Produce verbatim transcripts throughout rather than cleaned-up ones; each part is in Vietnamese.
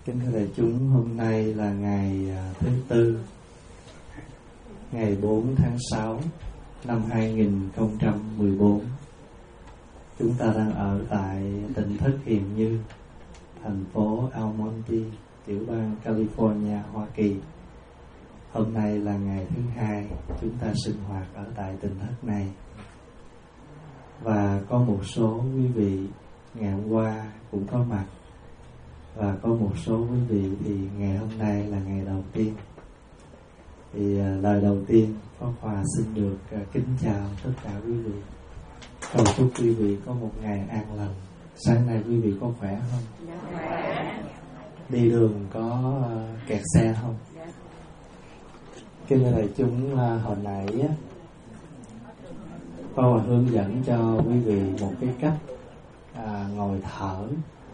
Kính thưa đại chúng, hôm nay là ngày thứ Tư, ngày bốn tháng sáu năm hai nghìn không trăm mười bốn. Chúng ta đang ở tại tỉnh thất Hiền Như, thành phố Almonte, tiểu bang California, Hoa Kỳ. Hôm nay là ngày thứ hai chúng ta sinh hoạt ở tại tỉnh thất này. Và có một số quý vị ngày hôm qua cũng có mặt, và có một số quý vị thì ngày hôm nay là ngày đầu tiên. Thì uh, lời đầu tiên Pháp Hòa xin được uh, kính chào tất cả quý vị, cầu chúc quý vị có một ngày an lành. Sáng nay quý vị có khỏe không? Dạ, khỏe. Đi đường có uh, kẹt xe không? Dạ. Kính thưa đại chúng, uh, hồi nãy á, Pháp Hòa hướng dẫn cho quý vị một cái cách uh, ngồi thở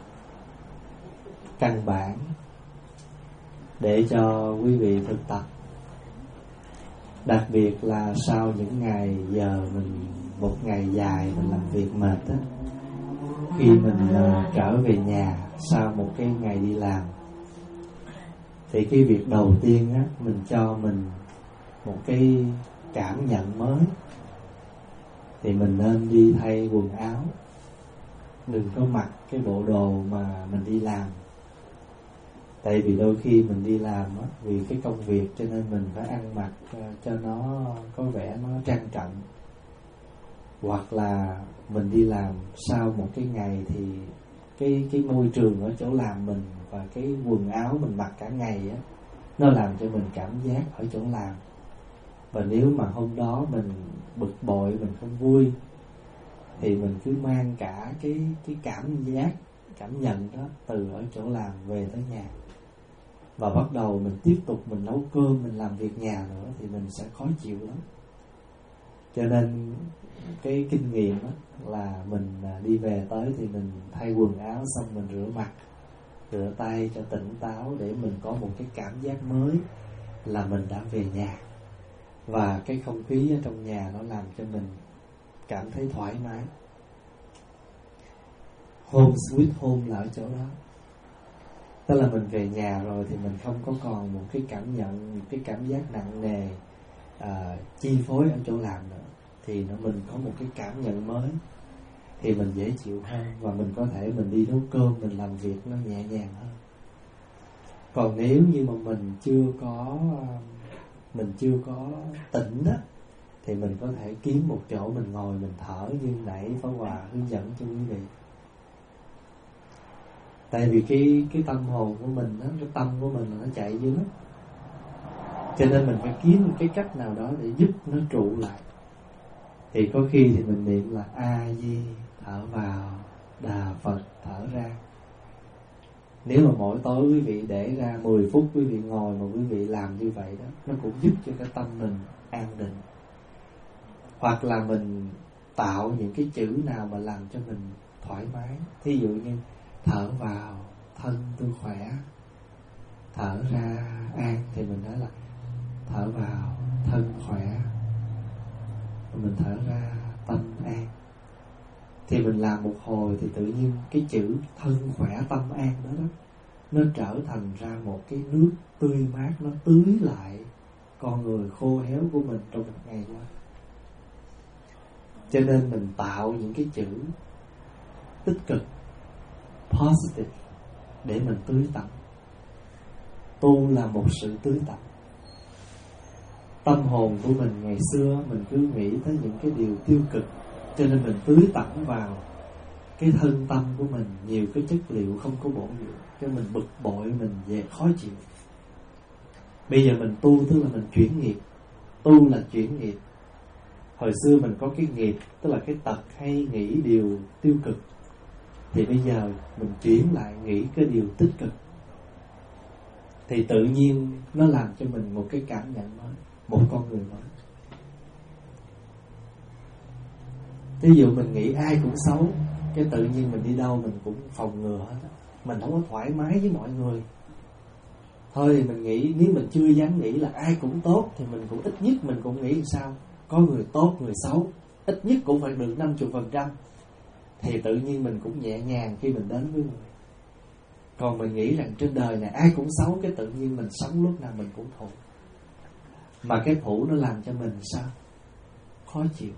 căn bản để cho quý vị thực tập. Đặc biệt là sau những ngày giờ mình một ngày dài mình làm việc mệt á, khi mình uh, trở về nhà sau một cái ngày đi làm, thì cái việc đầu tiên á, mình cho mình một cái cảm nhận mới, thì mình nên đi thay quần áo. Đừng có mặc cái bộ đồ mà mình đi làm. Tại vì đôi khi mình đi làm á, vì cái công việc cho nên mình phải ăn mặc cho nó có vẻ nó trang trọng. Hoặc là mình đi làm sau một cái ngày thì cái cái môi trường ở chỗ làm mình và cái quần áo mình mặc cả ngày á, nó làm cho mình cảm giác ở chỗ làm. Và nếu mà hôm đó mình bực bội, mình không vui, thì mình cứ mang cả cái cái cảm giác, cảm nhận đó từ ở chỗ làm về tới nhà, và bắt đầu mình tiếp tục mình nấu cơm, mình làm việc nhà nữa, thì mình sẽ khó chịu lắm. Cho nên cái kinh nghiệm đó là mình đi về tới thì mình thay quần áo xong mình rửa mặt, rửa tay cho tỉnh táo, để mình có một cái cảm giác mới là mình đã về nhà. Và cái không khí ở trong nhà nó làm cho mình cảm thấy thoải mái. Home sweet home là ở chỗ đó. Tức là mình về nhà rồi thì mình không có còn một cái cảm nhận, một cái cảm giác nặng nề à, chi phối ở chỗ làm nữa, thì nó mình có một cái cảm nhận mới, thì mình dễ chịu hơn, và mình có thể mình đi nấu cơm, mình làm việc nó nhẹ nhàng hơn. Còn nếu như mà mình chưa có mình chưa có tỉnh đó, thì mình có thể kiếm một chỗ mình ngồi mình thở như nãy Pháp Hòa hướng dẫn cho quý vị. Tại vì cái cái tâm hồn của mình đó, cái tâm của mình là nó chạy dữ, cho nên mình phải kiếm một cái cách nào đó để giúp nó trụ lại. Thì có khi thì mình niệm là A Di, thở vào, Đà Phật, thở ra. Nếu mà mỗi tối quý vị để ra mười phút quý vị ngồi mà quý vị làm như vậy đó, nó cũng giúp cho cái tâm mình an định. Hoặc là mình tạo những cái chữ nào mà làm cho mình thoải mái. Thí dụ như thở vào, thân tôi khỏe, thở ra an, thì mình nói là thở vào, thân khỏe, mình thở ra tâm an. Thì mình làm một hồi thì tự nhiên cái chữ thân khỏe tâm an đó, đó nó trở thành ra một cái nước tươi mát, nó tưới lại con người khô héo của mình trong một ngày qua. Cho nên mình tạo những cái chữ tích cực, positive, để mình tưới tẩm. Tu là một sự tưới tẩm. Tâm hồn của mình ngày xưa mình cứ nghĩ tới những cái điều tiêu cực, cho nên mình tưới tẩm vào cái thân tâm của mình nhiều cái chất liệu không có bổ dưỡng, cho mình bực bội, mình về khó chịu. Bây giờ mình tu tức là mình chuyển nghiệp. Tu là chuyển nghiệp. Hồi xưa mình có cái nghiệp, tức là cái tật hay nghĩ điều tiêu cực, thì bây giờ mình chuyển lại nghĩ cái điều tích cực, thì tự nhiên nó làm cho mình một cái cảm nhận mới, một con người mới. Ví dụ mình nghĩ ai cũng xấu, cái tự nhiên mình đi đâu mình cũng phòng ngừa hết, mình không có thoải mái với mọi người. Thôi thì mình nghĩ, nếu mình chưa dám nghĩ là ai cũng tốt, thì mình cũng ít nhất mình cũng nghĩ làm sao có người tốt, người xấu, ít nhất cũng phải được năm mươi phần trăm. Thì tự nhiên mình cũng nhẹ nhàng khi mình đến với người. Còn mình nghĩ rằng trên đời này ai cũng xấu, cái tự nhiên mình sống lúc nào mình cũng thụ. Mà cái thụ nó làm cho mình sao? Khó chịu.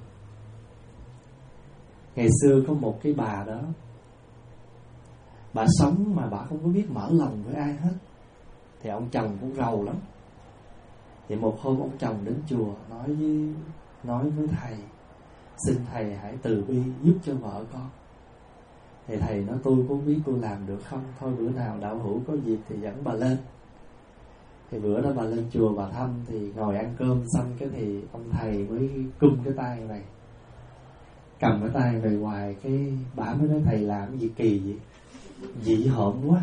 Ngày xưa có một cái bà đó, bà sống mà bà không có biết mở lòng với ai hết. Thì ông chồng cũng rầu lắm. Thì một hôm ông chồng đến chùa nói với nói với thầy: xin thầy hãy từ bi giúp cho vợ con. Thì thầy nói: tôi cũng biết tôi làm được không, thôi bữa nào đạo hữu có dịp thì dẫn bà lên. Thì bữa đó bà lên chùa bà thăm, thì ngồi ăn cơm xong cái thì ông thầy mới cung cái tay này, cầm cái tay về hoài. Cái bà mới nói: thầy làm cái gì kỳ vậy, dị hợm quá.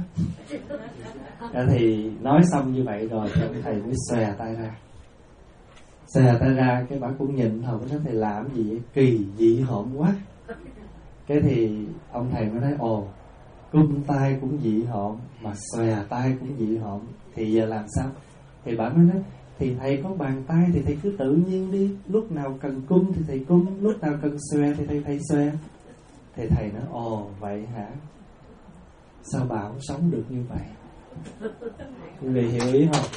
Thì nói xong như vậy rồi thì ông thầy mới xòe tay ra. Xòe tay ra cái bà cũng nhìn thôi, nói: thầy làm cái gì vậy, kỳ dị hợm quá. Cái thì ông thầy mới nói: ồ, cung tay cũng dị hợm, mà xòe tay cũng dị hợm, thì giờ làm sao? Thì bà mới nói: thì thầy có bàn tay thì thầy cứ tự nhiên đi, lúc nào cần cung thì thầy cung, lúc nào cần xòe thì thầy thầy xòe. Thì thầy nói: ồ vậy hả, sao bà không sống được như vậy? Vì hiểu ý không?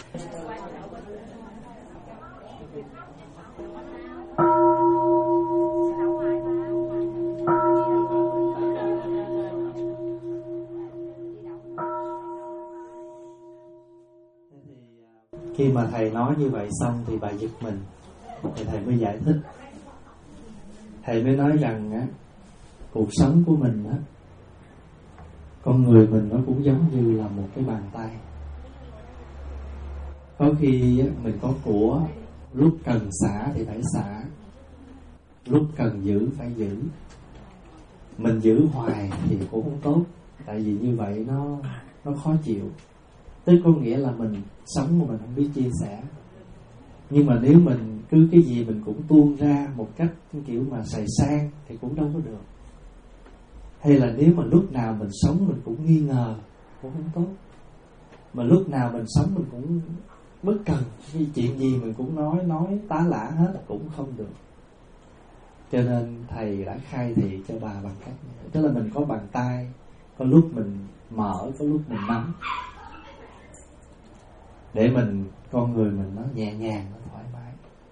Khi mà thầy nói như vậy xong thì bà giật mình. Thì thầy mới giải thích. Thầy mới nói rằng á, cuộc sống của mình á, con người mình nó cũng giống như là một cái bàn tay. Có khi á, mình có của, lúc cần xả thì phải xả, lúc cần giữ phải giữ. Mình giữ hoài thì cũng không tốt, tại vì như vậy nó nó khó chịu. Tức có nghĩa là mình sống mà mình không biết chia sẻ. Nhưng mà nếu mình cứ cái gì mình cũng tuôn ra một cách kiểu mà xài sang thì cũng đâu có được. Hay là nếu mà lúc nào mình sống mình cũng nghi ngờ cũng không tốt. Mà lúc nào mình sống mình cũng bất cần, cái chuyện gì mình cũng nói nói tá lả hết cũng không được. Cho nên thầy đã khai thị cho bà bằng cách này. Tức là mình có bàn tay, có lúc mình mở, có lúc mình nắm, để mình, con người mình nó nhẹ nhàng, nó thoải mái.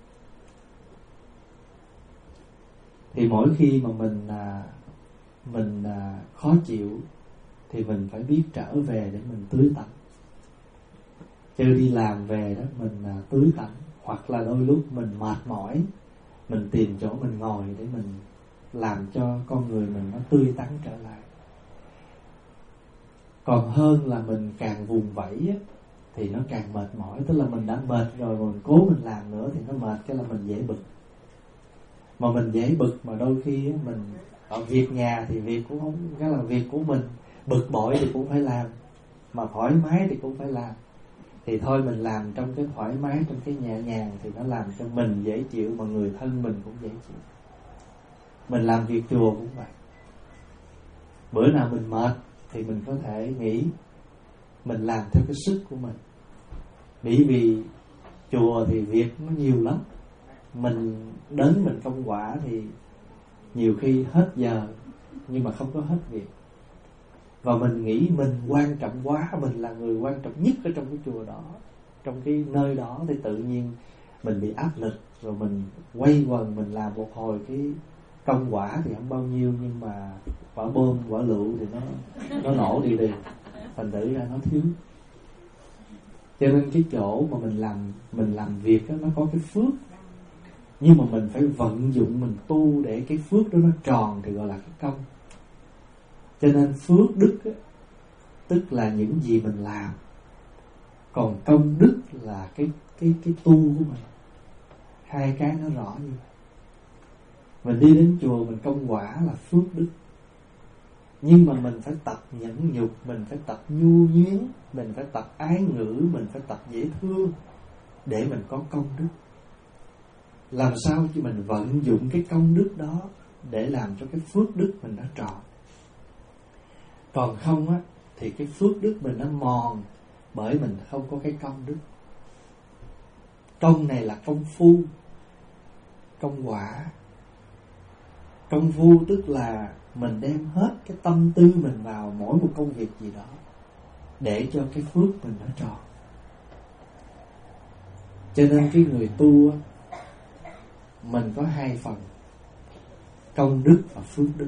Thì mỗi khi mà mình à, mình à, khó chịu thì mình phải biết trở về để mình tưới tắm. Chứ đi làm về đó mình à, tưới tắm. Hoặc là đôi lúc mình mệt mỏi, mình tìm chỗ mình ngồi để mình làm cho con người mình nó tươi tắn trở lại. Còn hơn là mình càng vùng vẫy á, thì nó càng mệt mỏi. Tức là mình đã mệt rồi mà mình cố mình làm nữa thì nó mệt, cái là mình dễ bực. Mà mình dễ bực mà đôi khi mình ở việc nhà thì việc cũng không, cái là việc của mình, bực bội thì cũng phải làm, mà thoải mái thì cũng phải làm. Thì thôi mình làm trong cái thoải mái, trong cái nhẹ nhàng thì nó làm cho mình dễ chịu, mà người thân mình cũng dễ chịu. Mình làm việc chùa cũng vậy. Bữa nào mình mệt thì mình có thể nghĩ mình làm theo cái sức của mình. Bởi vì chùa thì việc nó nhiều lắm. Mình đến mình công quả thì nhiều khi hết giờ nhưng mà không có hết việc. Và mình nghĩ mình quan trọng quá, mình là người quan trọng nhất ở trong cái chùa đó, trong cái nơi đó, thì tự nhiên mình bị áp lực. Rồi mình quay quần, mình làm một hồi cái công quả thì không bao nhiêu, nhưng mà quả bom, quả lựu thì nó nó nổ đi đi, thành thử ra nó thiếu. Cho nên cái chỗ mà mình làm mình làm việc đó, nó có cái phước, nhưng mà mình phải vận dụng, mình tu để cái phước đó nó tròn thì gọi là cái công. Cho nên phước đức á, tức là những gì mình làm, còn công đức là cái cái cái tu của mình. Hai cái nó rõ như vậy. Mình đi đến chùa mình công quả là phước đức, nhưng mà mình phải tập nhẫn nhục, mình phải tập nhu nhuyến, mình phải tập ái ngữ, mình phải tập dễ thương để mình có công đức. Làm sao cho mình vận dụng cái công đức đó để làm cho cái phước đức mình nó tròn. Còn không á thì cái phước đức mình nó mòn, bởi mình không có cái công đức. Công này là công phu, công quả. Công phu tức là mình đem hết cái tâm tư mình vào mỗi một công việc gì đó. để cho cái phước mình nó tròn. Cho nên cái người tu á, mình có hai phần: công đức và phước đức.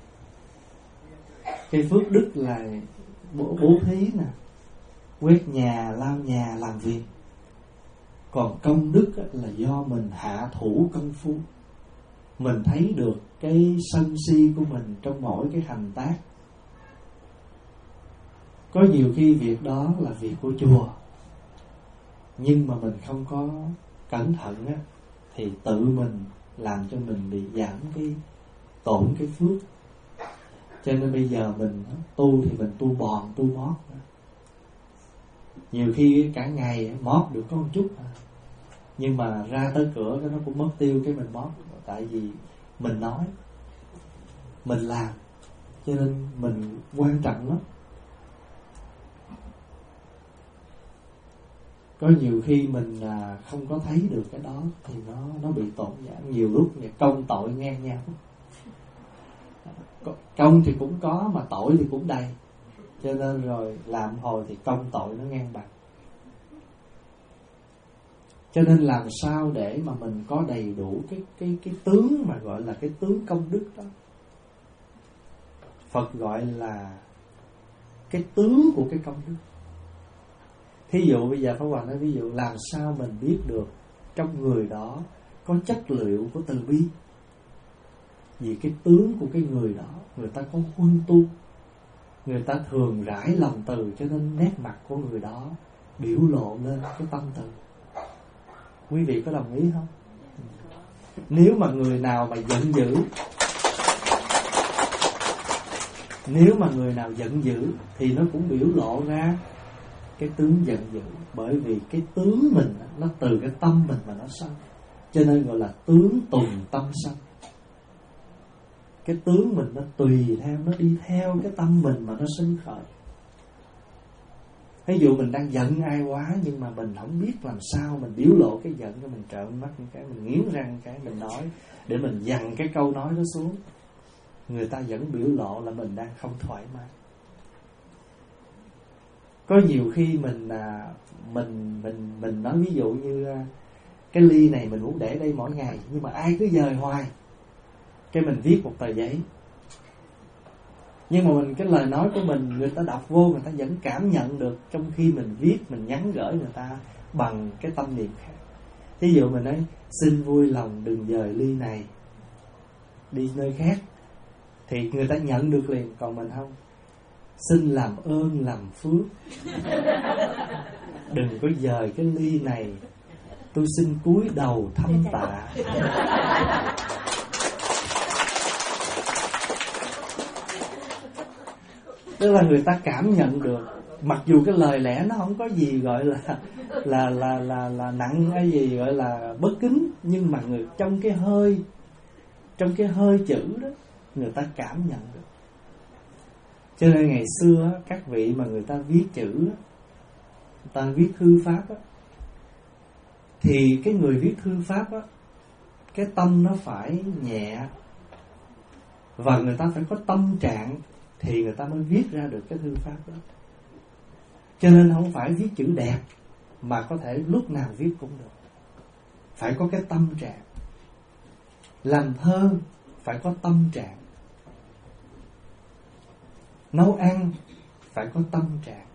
Cái phước đức là bố, bố thí nè, quét nhà, lau nhà, làm việc. Còn công đức á, là do mình hạ thủ công phu. Mình thấy được cái sân si của mình trong mỗi cái hành tác. Có nhiều khi việc đó là việc của chùa, nhưng mà mình không có cẩn thận á, thì tự mình làm cho mình bị giảm cái tổn cái phước. Cho nên bây giờ mình tu thì mình tu bòn, tu mót. Nhiều khi cả ngày mót được có một chút, nhưng mà ra tới cửa cái nó cũng mất tiêu cái mình mót. Tại vì mình nói, mình làm, cho nên mình quan trọng lắm. Có nhiều khi mình à, không có thấy được cái đó thì nó nó bị tổn giảm. Nhiều lúc công tội ngang nhau. Công thì cũng có mà tội thì cũng đầy. Cho nên rồi làm hồi thì công tội nó ngang bằng. Cho nên làm sao để mà mình có đầy đủ cái cái cái tướng mà gọi là cái tướng công đức đó. Phật gọi là cái tướng của cái công đức. Thí dụ bây giờ Pháp Hòa nói ví dụ làm sao mình biết được trong người đó có chất liệu của từ bi. Vì cái tướng của cái người đó, người ta có huân tu, người ta thường rải lòng từ, cho nên nét mặt của người đó biểu lộ lên cái tâm từ. Quý vị có đồng ý không? Nếu mà người nào mà giận dữ, Nếu mà người nào giận dữ thì nó cũng biểu lộ ra cái tướng giận dữ. Bởi vì cái tướng mình nó từ cái tâm mình mà nó sanh, cho nên gọi là tướng tùng tâm sanh. Cái tướng mình nó tùy theo, nó đi theo cái tâm mình mà nó sinh khởi. Ví dụ mình đang giận ai quá, nhưng mà mình không biết làm sao mình biểu lộ cái giận, cái mình trợn mắt một cái, mình nghiến răng cái, mình nói để mình dằn cái câu nói đó xuống. Người ta vẫn biểu lộ là mình đang không thoải mái. Có nhiều khi mình à, mình mình mình nói ví dụ như à, cái ly này mình muốn để đây mỗi ngày, nhưng mà ai cứ dời hoài, cái mình viết một tờ giấy. Nhưng mà mình cái lời nói của mình người ta đọc vô, người ta vẫn cảm nhận được, trong khi mình viết, mình nhắn gửi người ta bằng cái tâm niệm khác. Ví dụ mình nói xin vui lòng đừng dời ly này đi nơi khác, thì người ta nhận được liền. Còn mình không, xin làm ơn làm phước đừng có dời cái ly này, tôi xin cúi đầu thăm tạ. Tức là người ta cảm nhận được, mặc dù cái lời lẽ nó không có gì gọi là là là là là nặng hay gì gọi là bất kính, nhưng mà người trong cái hơi, trong cái hơi chữ đó, người ta cảm nhận được. Cho nên ngày xưa các vị mà người ta viết chữ, người ta viết thư pháp á, thì cái người viết thư pháp á, cái tâm nó phải nhẹ, và người ta phải có tâm trạng thì người ta mới viết ra được cái thư pháp đó. Cho nên không phải viết chữ đẹp mà có thể lúc nào viết cũng được. Phải có cái tâm trạng. Làm thơ phải có tâm trạng. Nấu ăn phải có tâm trạng.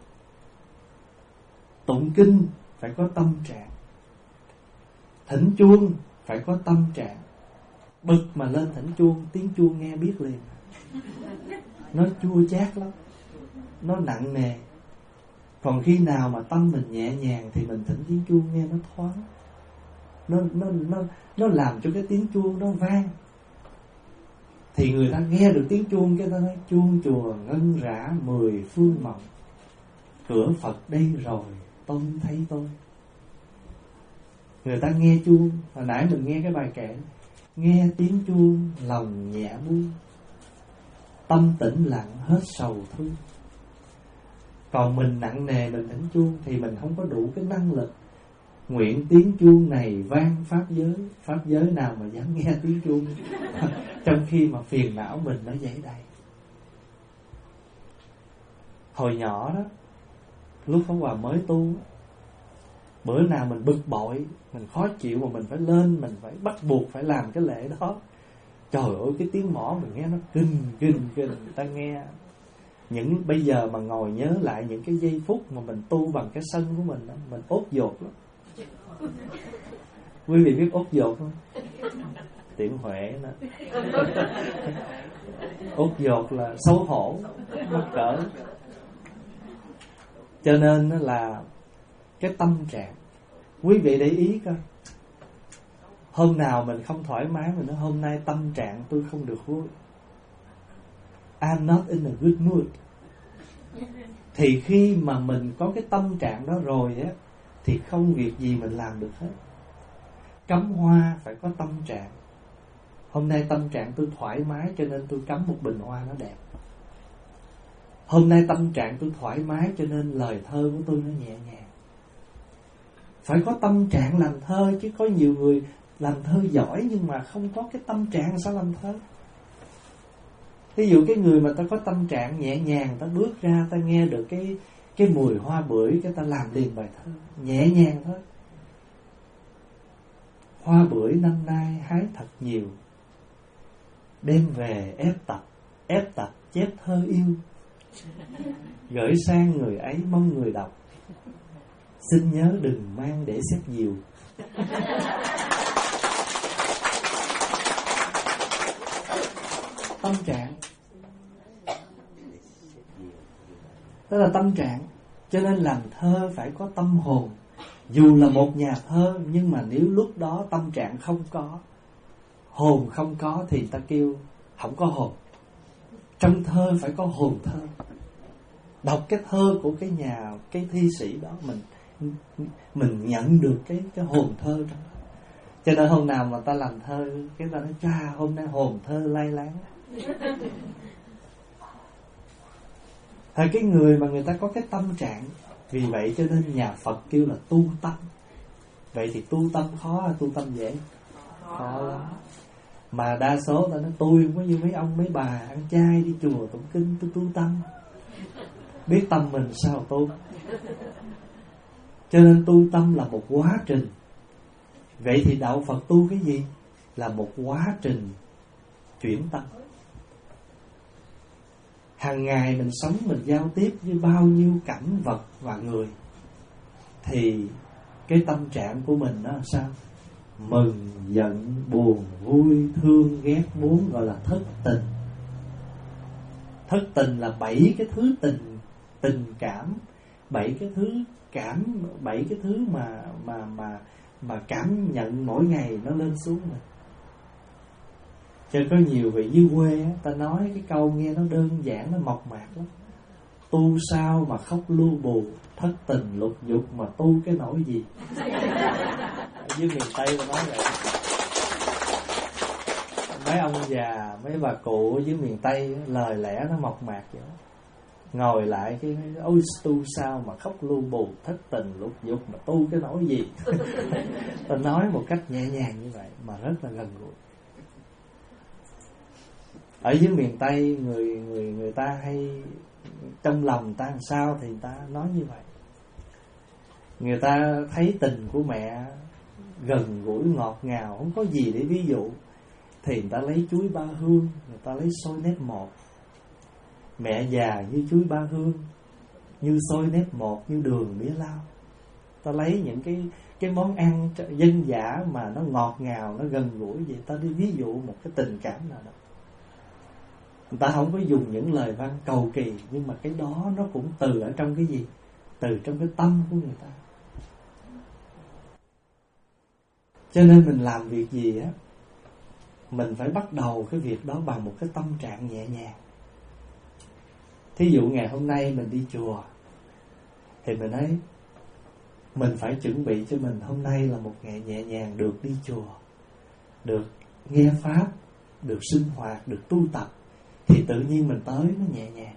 Tụng kinh phải có tâm trạng. Thỉnh chuông phải có tâm trạng. Bực mà lên thỉnh chuông, tiếng chuông nghe biết liền. Nó chua chát lắm, nó nặng nề. Còn khi nào mà tâm mình nhẹ nhàng thì mình thỉnh tiếng chuông nghe nó thoáng. Nó, nó, nó, nó làm cho cái tiếng chuông nó vang. Thì người ta nghe được tiếng chuông, cái ta nói chuông chùa ngân rã mười phương mộng, cửa Phật đây rồi tôi thấy tôi. Người ta nghe chuông, hồi nãy mình nghe cái bài kệ, nghe tiếng chuông lòng nhẹ buông, tâm tĩnh lặng hết sầu thương. Còn mình nặng nề mình thỉnh chuông thì mình không có đủ cái năng lực. Nguyện tiếng chuông này vang pháp giới. Pháp giới nào mà dám nghe tiếng chuông trong khi mà phiền não mình nó dày đầy. Hồi nhỏ đó, lúc Pháp Hòa mới tu, bữa nào mình bực bội, mình khó chịu mà mình phải lên, mình phải bắt buộc phải làm cái lễ đó. Trời ơi, cái tiếng mõ mình nghe nó kinh kinh kinh, người ta nghe. Những bây giờ mà ngồi nhớ lại những cái giây phút mà mình tu bằng cái sân của mình đó, mình ốt dột lắm. Quý vị biết ốt dột không? Tiểu Huệ đó. Ốt dột là xấu hổ, mắc cỡ. Cho nên là cái tâm trạng, quý vị để ý coi, hôm nào mình không thoải mái, mình nói hôm nay tâm trạng tôi không được vui, I'm not in a good mood. Thì khi mà mình có cái tâm trạng đó rồi á, thì không việc gì mình làm được hết. Cắm hoa phải có tâm trạng. Hôm nay tâm trạng tôi thoải mái cho nên tôi cắm một bình hoa nó đẹp. Hôm nay tâm trạng tôi thoải mái cho nên lời thơ của tôi nó nhẹ nhàng. Phải có tâm trạng làm thơ, chứ có nhiều người làm thơ giỏi nhưng mà không có cái tâm trạng sao làm thơ. Ví dụ cái người mà ta có tâm trạng nhẹ nhàng, ta bước ra ta nghe được cái cái mùi hoa bưởi, cái ta làm liền bài thơ nhẹ nhàng thôi. Hoa bưởi năm nay hái thật nhiều, đem về ép tập, ép tập chép thơ yêu, gửi sang người ấy mong người đọc, xin nhớ đừng mang để xếp diều. Tâm trạng, đó là tâm trạng. Cho nên làm thơ phải có tâm hồn. Dù là một nhà thơ, nhưng mà nếu lúc đó tâm trạng không có, hồn không có, thì ta kêu không có hồn. Trong thơ phải có hồn thơ. Đọc cái thơ của cái nhà, cái thi sĩ đó, mình mình nhận được cái cái hồn thơ trong đó. Cho nên hôm nào mà ta làm thơ, cái ta nói cha hôm nay hồn thơ lay láng. Thì cái người mà người ta có cái tâm trạng. Vì vậy cho nên nhà Phật kêu là tu tâm. Vậy thì tu tâm khó hay tu tâm dễ? Khó lắm. Mà đa số ta nói tôi không có như mấy ông mấy bà ăn chay đi chùa tụng kinh, tôi tu tâm. Biết tâm mình sao tu. Cho nên tu tâm là một quá trình. Vậy thì đạo Phật tu cái gì? Là một quá trình chuyển tâm. Hàng ngày mình sống, mình giao tiếp với bao nhiêu cảnh vật và người, thì cái tâm trạng của mình nó là sao? Mừng, giận, buồn, vui, thương, ghét, muốn, gọi là thất tình. Thất tình là bảy cái thứ tình, tình cảm, bảy cái thứ cảm, bảy cái thứ mà mà mà mà cảm nhận mỗi ngày nó lên xuống mình. Cho có nhiều vị dưới quê á, ta nói cái câu nghe nó đơn giản, nó mộc mạc lắm. Tu sao mà khóc lu bù, thất tình lục dục mà tu cái nỗi gì. Ở dưới miền Tây ta nói vậy. Mấy ông già, mấy bà cụ ở dưới miền Tây lời lẽ nó mộc mạc vậy đó. Ngồi lại cái ôi tu sao mà khóc lu bù, thất tình lục dục mà tu cái nỗi gì. Ta nói một cách nhẹ nhàng như vậy mà rất là gần gũi. Ở dưới miền Tây người người người ta hay trong lòng người ta làm sao thì người ta nói như vậy. Người ta thấy tình của mẹ gần gũi ngọt ngào, không có gì để ví dụ, thì người ta lấy chuối ba hương, người ta lấy xôi nếp một. Mẹ già như chuối ba hương, như xôi nếp một, như đường mía lau. Ta lấy những cái cái món ăn dân dã mà nó ngọt ngào, nó gần gũi vậy, ta đi ví dụ một cái tình cảm nào đó. Người ta không có dùng những lời văn cầu kỳ, nhưng mà cái đó nó cũng từ ở trong cái gì? Từ trong cái tâm của người ta. Cho nên mình làm việc gì á, mình phải bắt đầu cái việc đó bằng một cái tâm trạng nhẹ nhàng. Thí dụ ngày hôm nay mình đi chùa, thì mình nói mình phải chuẩn bị cho mình hôm nay là một ngày nhẹ nhàng, được đi chùa, được nghe Pháp, được sinh hoạt, được tu tập, thì tự nhiên mình tới nó nhẹ nhàng.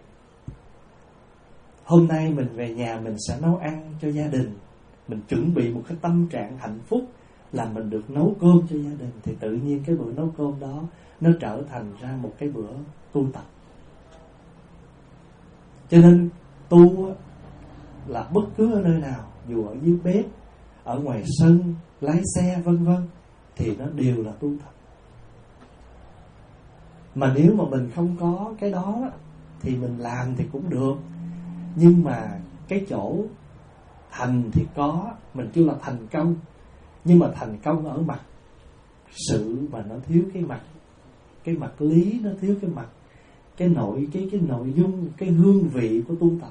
Hôm nay mình về nhà mình sẽ nấu ăn cho gia đình, mình chuẩn bị một cái tâm trạng hạnh phúc là mình được nấu cơm cho gia đình, thì tự nhiên cái bữa nấu cơm đó nó trở thành ra một cái bữa tu tập. Cho nên tu là bất cứ ở nơi nào, dù ở dưới bếp, ở ngoài sân, lái xe vân vân, thì nó đều là tu tập. Mà nếu mà mình không có cái đó thì mình làm thì cũng được, nhưng mà cái chỗ thành thì có, mình kêu là thành công, nhưng mà thành công ở mặt sự mà nó thiếu cái mặt cái mặt lý, nó thiếu cái mặt cái nội cái cái nội dung, cái hương vị của tu tập.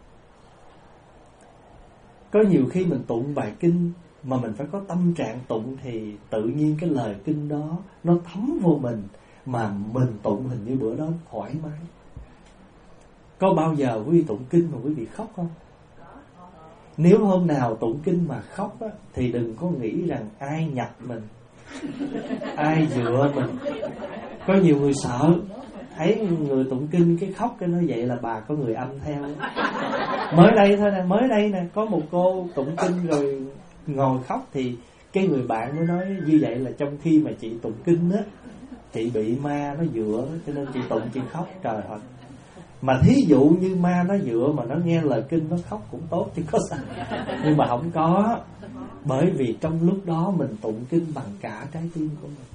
Có nhiều khi mình tụng bài kinh mà mình phải có tâm trạng tụng thì tự nhiên cái lời kinh đó nó thấm vô mình, mà mình tụng hình như bữa đó thoải mái. Có bao giờ quý vị tụng kinh mà quý vị khóc không? Nếu hôm nào tụng kinh mà khóc á, thì đừng có nghĩ rằng ai nhập mình, ai dựa mình. Có nhiều người sợ, thấy người tụng kinh cái khóc cái nói vậy là bà có người âm theo. Mới đây thôi nè, mới đây nè, có một cô tụng kinh rồi ngồi khóc, thì cái người bạn mới nói như vậy là trong khi mà chị tụng kinh á, chị bị ma nó dựa, cho nên chị tụng chị khóc. Trời ơi, mà thí dụ như ma nó dựa mà nó nghe lời kinh nó khóc cũng tốt chứ có sao. Nhưng mà không có, bởi vì trong lúc đó mình tụng kinh bằng cả trái tim của mình.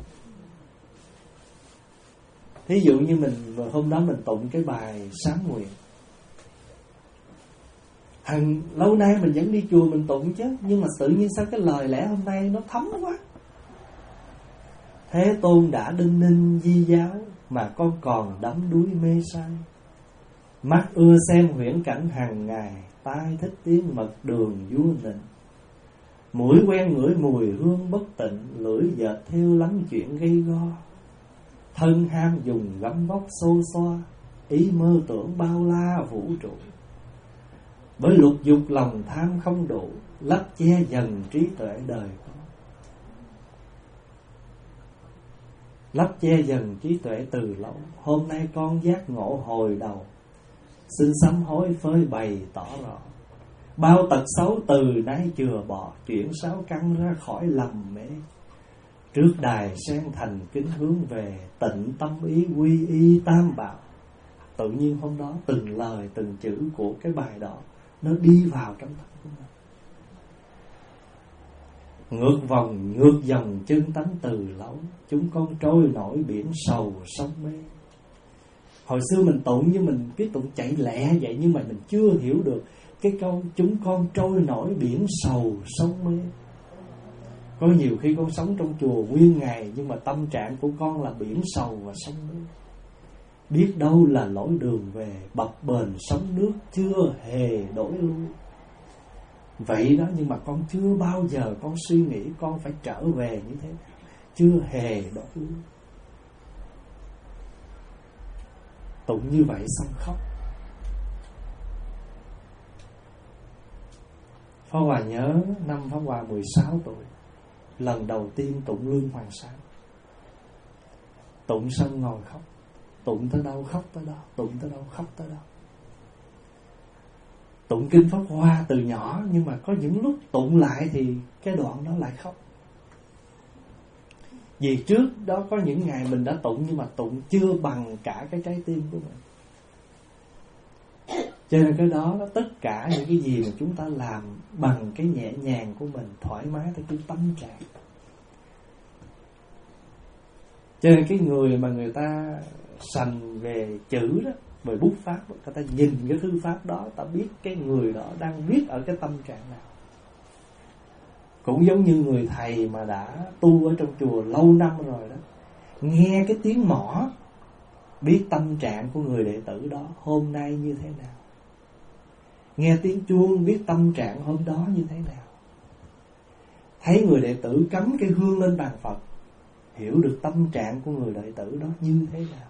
Thí dụ như mình hôm đó mình tụng cái bài sám nguyện, Hằng lâu nay mình vẫn đi chùa mình tụng chứ, nhưng mà tự nhiên sao cái lời lẽ hôm nay nó thấm quá. Thế Tôn đã đinh ninh di giáo, mà con còn đắm đuối mê say. Mắt ưa xem huyễn cảnh hàng ngày, tai thích tiếng mật đường vua nịnh. Mũi quen ngửi mùi hương bất tịnh, lưỡi dệt theo lắm chuyện gây go. Thân ham dùng gấm vóc xô xoa, ý mơ tưởng bao la vũ trụ. Bởi lục dục lòng tham không đủ, lấp che dần trí tuệ đời con. Lấp che dần trí tuệ từ lâu, hôm nay con giác ngộ hồi đầu. Xin sám hối phơi bày tỏ rõ, bao tật xấu từ nay chừa bỏ, chuyển sáu căn ra khỏi lầm mê. Trước đài sen thành kính hướng về, tịnh tâm ý quy y tam bảo. Tự nhiên hôm đó từng lời từng chữ của cái bài đó nó đi vào trong tâm của mình. Ngược vòng ngược dòng chân tánh từ lâu, chúng con trôi nổi biển sầu sông mê. Hồi xưa mình tụng như mình biết tụng chạy lẹ vậy, nhưng mà mình chưa hiểu được cái câu chúng con trôi nổi biển sầu sông mê. Có nhiều khi con sống trong chùa nguyên ngày, nhưng mà tâm trạng của con là biển sầu và sông mê. Biết đâu là lối đường về, bập bềnh sóng nước chưa hề đổi lui. Vậy đó, nhưng mà con chưa bao giờ con suy nghĩ con phải trở về như thế nào, chưa hề đổi lui. Tụng như vậy xong khóc. Pháp Hòa nhớ năm Pháp Hòa mười sáu tuổi, lần đầu tiên tụng Lương Hoàng Sa. Tụng xong ngồi khóc. Tụng tới đâu khóc tới đó, tụng tới đâu khóc tới đó. Tụng kinh Pháp Hoa từ nhỏ, nhưng mà có những lúc tụng lại thì cái đoạn đó lại khóc. Vì trước đó có những ngày mình đã tụng, nhưng mà tụng chưa bằng cả cái trái tim của mình. Cho nên cái đó, tất cả những cái gì mà chúng ta làm bằng cái nhẹ nhàng của mình, thoải mái theo cái tâm trạng. Cho nên cái người mà người ta sành về chữ đó, về bút pháp, người ta nhìn cái thư pháp đó, ta biết cái người đó đang viết ở cái tâm trạng nào. Cũng giống như người thầy mà đã tu ở trong chùa lâu năm rồi đó, nghe cái tiếng mõ, biết tâm trạng của người đệ tử đó hôm nay như thế nào. Nghe tiếng chuông, biết tâm trạng hôm đó như thế nào. Thấy người đệ tử cắm cái hương lên bàn Phật, hiểu được tâm trạng của người đệ tử đó như thế nào.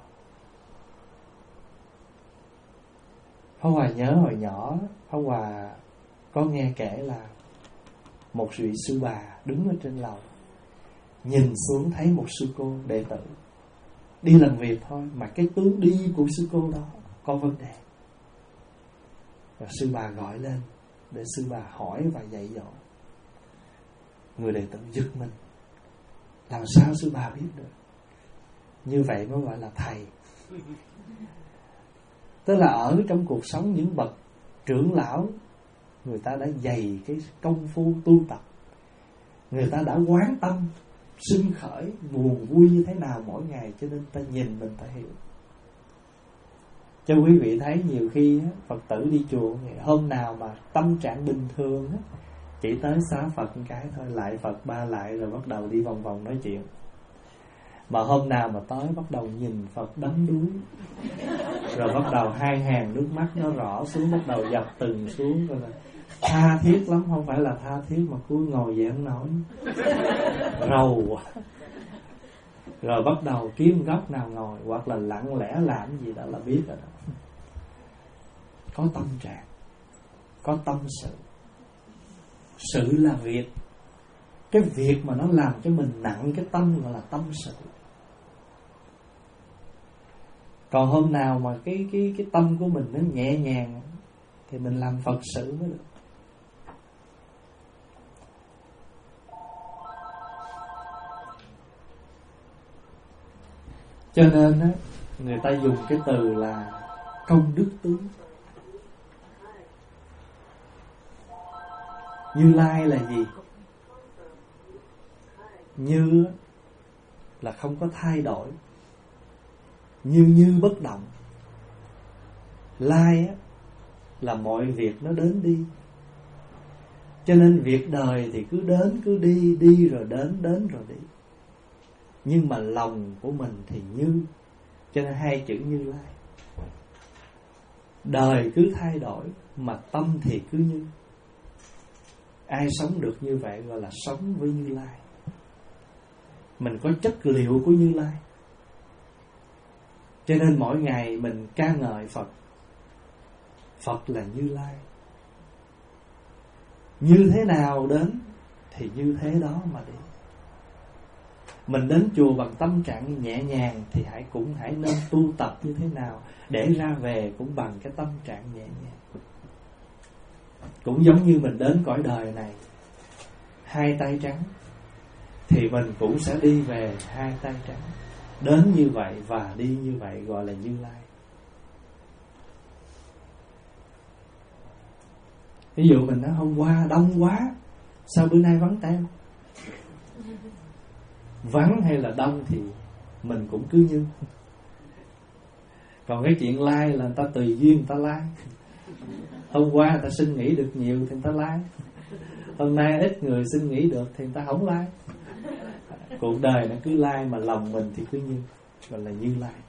Pháp Hòa nhớ hồi nhỏ, Pháp Hòa có nghe kể là một vị sư bà đứng ở trên lầu, nhìn xuống thấy một sư cô đệ tử đi làm việc thôi, mà cái tướng đi của sư cô đó có vấn đề. Và sư bà gọi lên để sư bà hỏi và dạy dỗ. Người đệ tử giật mình, làm sao sư bà biết được? Như vậy mới gọi là thầy. Tức là ở trong cuộc sống những bậc trưởng lão người ta đã dày cái công phu tu tập, người ta đã quán tâm sinh khởi buồn vui như thế nào mỗi ngày, cho nên ta nhìn mình ta hiểu. Cho quý vị thấy nhiều khi Phật tử đi chùa, hôm nào mà tâm trạng bình thường chỉ tới xá Phật một cái thôi, lại Phật ba lại rồi bắt đầu đi vòng vòng nói chuyện. Mà hôm nào mà tới bắt đầu nhìn Phật đắm đuối, rồi bắt đầu hai hàng nước mắt nó rõ xuống, bắt đầu dập từng xuống, rồi là tha thiết lắm, không phải là tha thiết mà cứ ngồi vậy không nói, rầu quá. Rồi bắt đầu kiếm góc nào ngồi, hoặc là lặng lẽ làm gì đó là biết rồi đó. Có tâm trạng, có tâm sự. Sự là việc. Cái việc mà nó làm cho mình nặng cái tâm gọi là tâm sự. Còn hôm nào mà cái cái cái tâm của mình nó nhẹ nhàng thì mình làm Phật sự mới được. Cho nên á, người ta dùng cái từ là công đức tướng. Như Lai là gì? Như là không có thay đổi, như như bất động. Lai á, là mọi việc nó đến đi. Cho nên việc đời thì cứ đến cứ đi, đi rồi đến, đến rồi đi. Nhưng mà lòng của mình thì như. Cho nên hai chữ Như Lai. Đời cứ thay đổi mà tâm thì cứ như. Ai sống được như vậy gọi là sống với Như Lai. Mình có chất liệu của Như Lai. Cho nên mỗi ngày mình ca ngợi Phật. Phật là Như Lai. Như thế nào đến thì như thế đó mà đi. Mình đến chùa bằng tâm trạng nhẹ nhàng thì hãy cũng hãy nên tu tập như thế nào để ra về cũng bằng cái tâm trạng nhẹ nhàng. Cũng giống như mình đến cõi đời này hai tay trắng thì mình cũng sẽ đi về hai tay trắng. Đến như vậy và đi như vậy gọi là Như Lai. Ví dụ mình nói hôm qua đông quá, sao bữa nay vắng teo? Vắng hay là đông thì mình cũng cứ như. Còn cái chuyện lai là người ta tùy duyên người ta lai. Hôm qua người ta xin nghỉ được nhiều thì người ta lai. Hôm nay ít người xin nghỉ được thì người ta không lai. Cuộc đời nó cứ lai mà lòng mình thì cứ như. Gọi là Như Lai.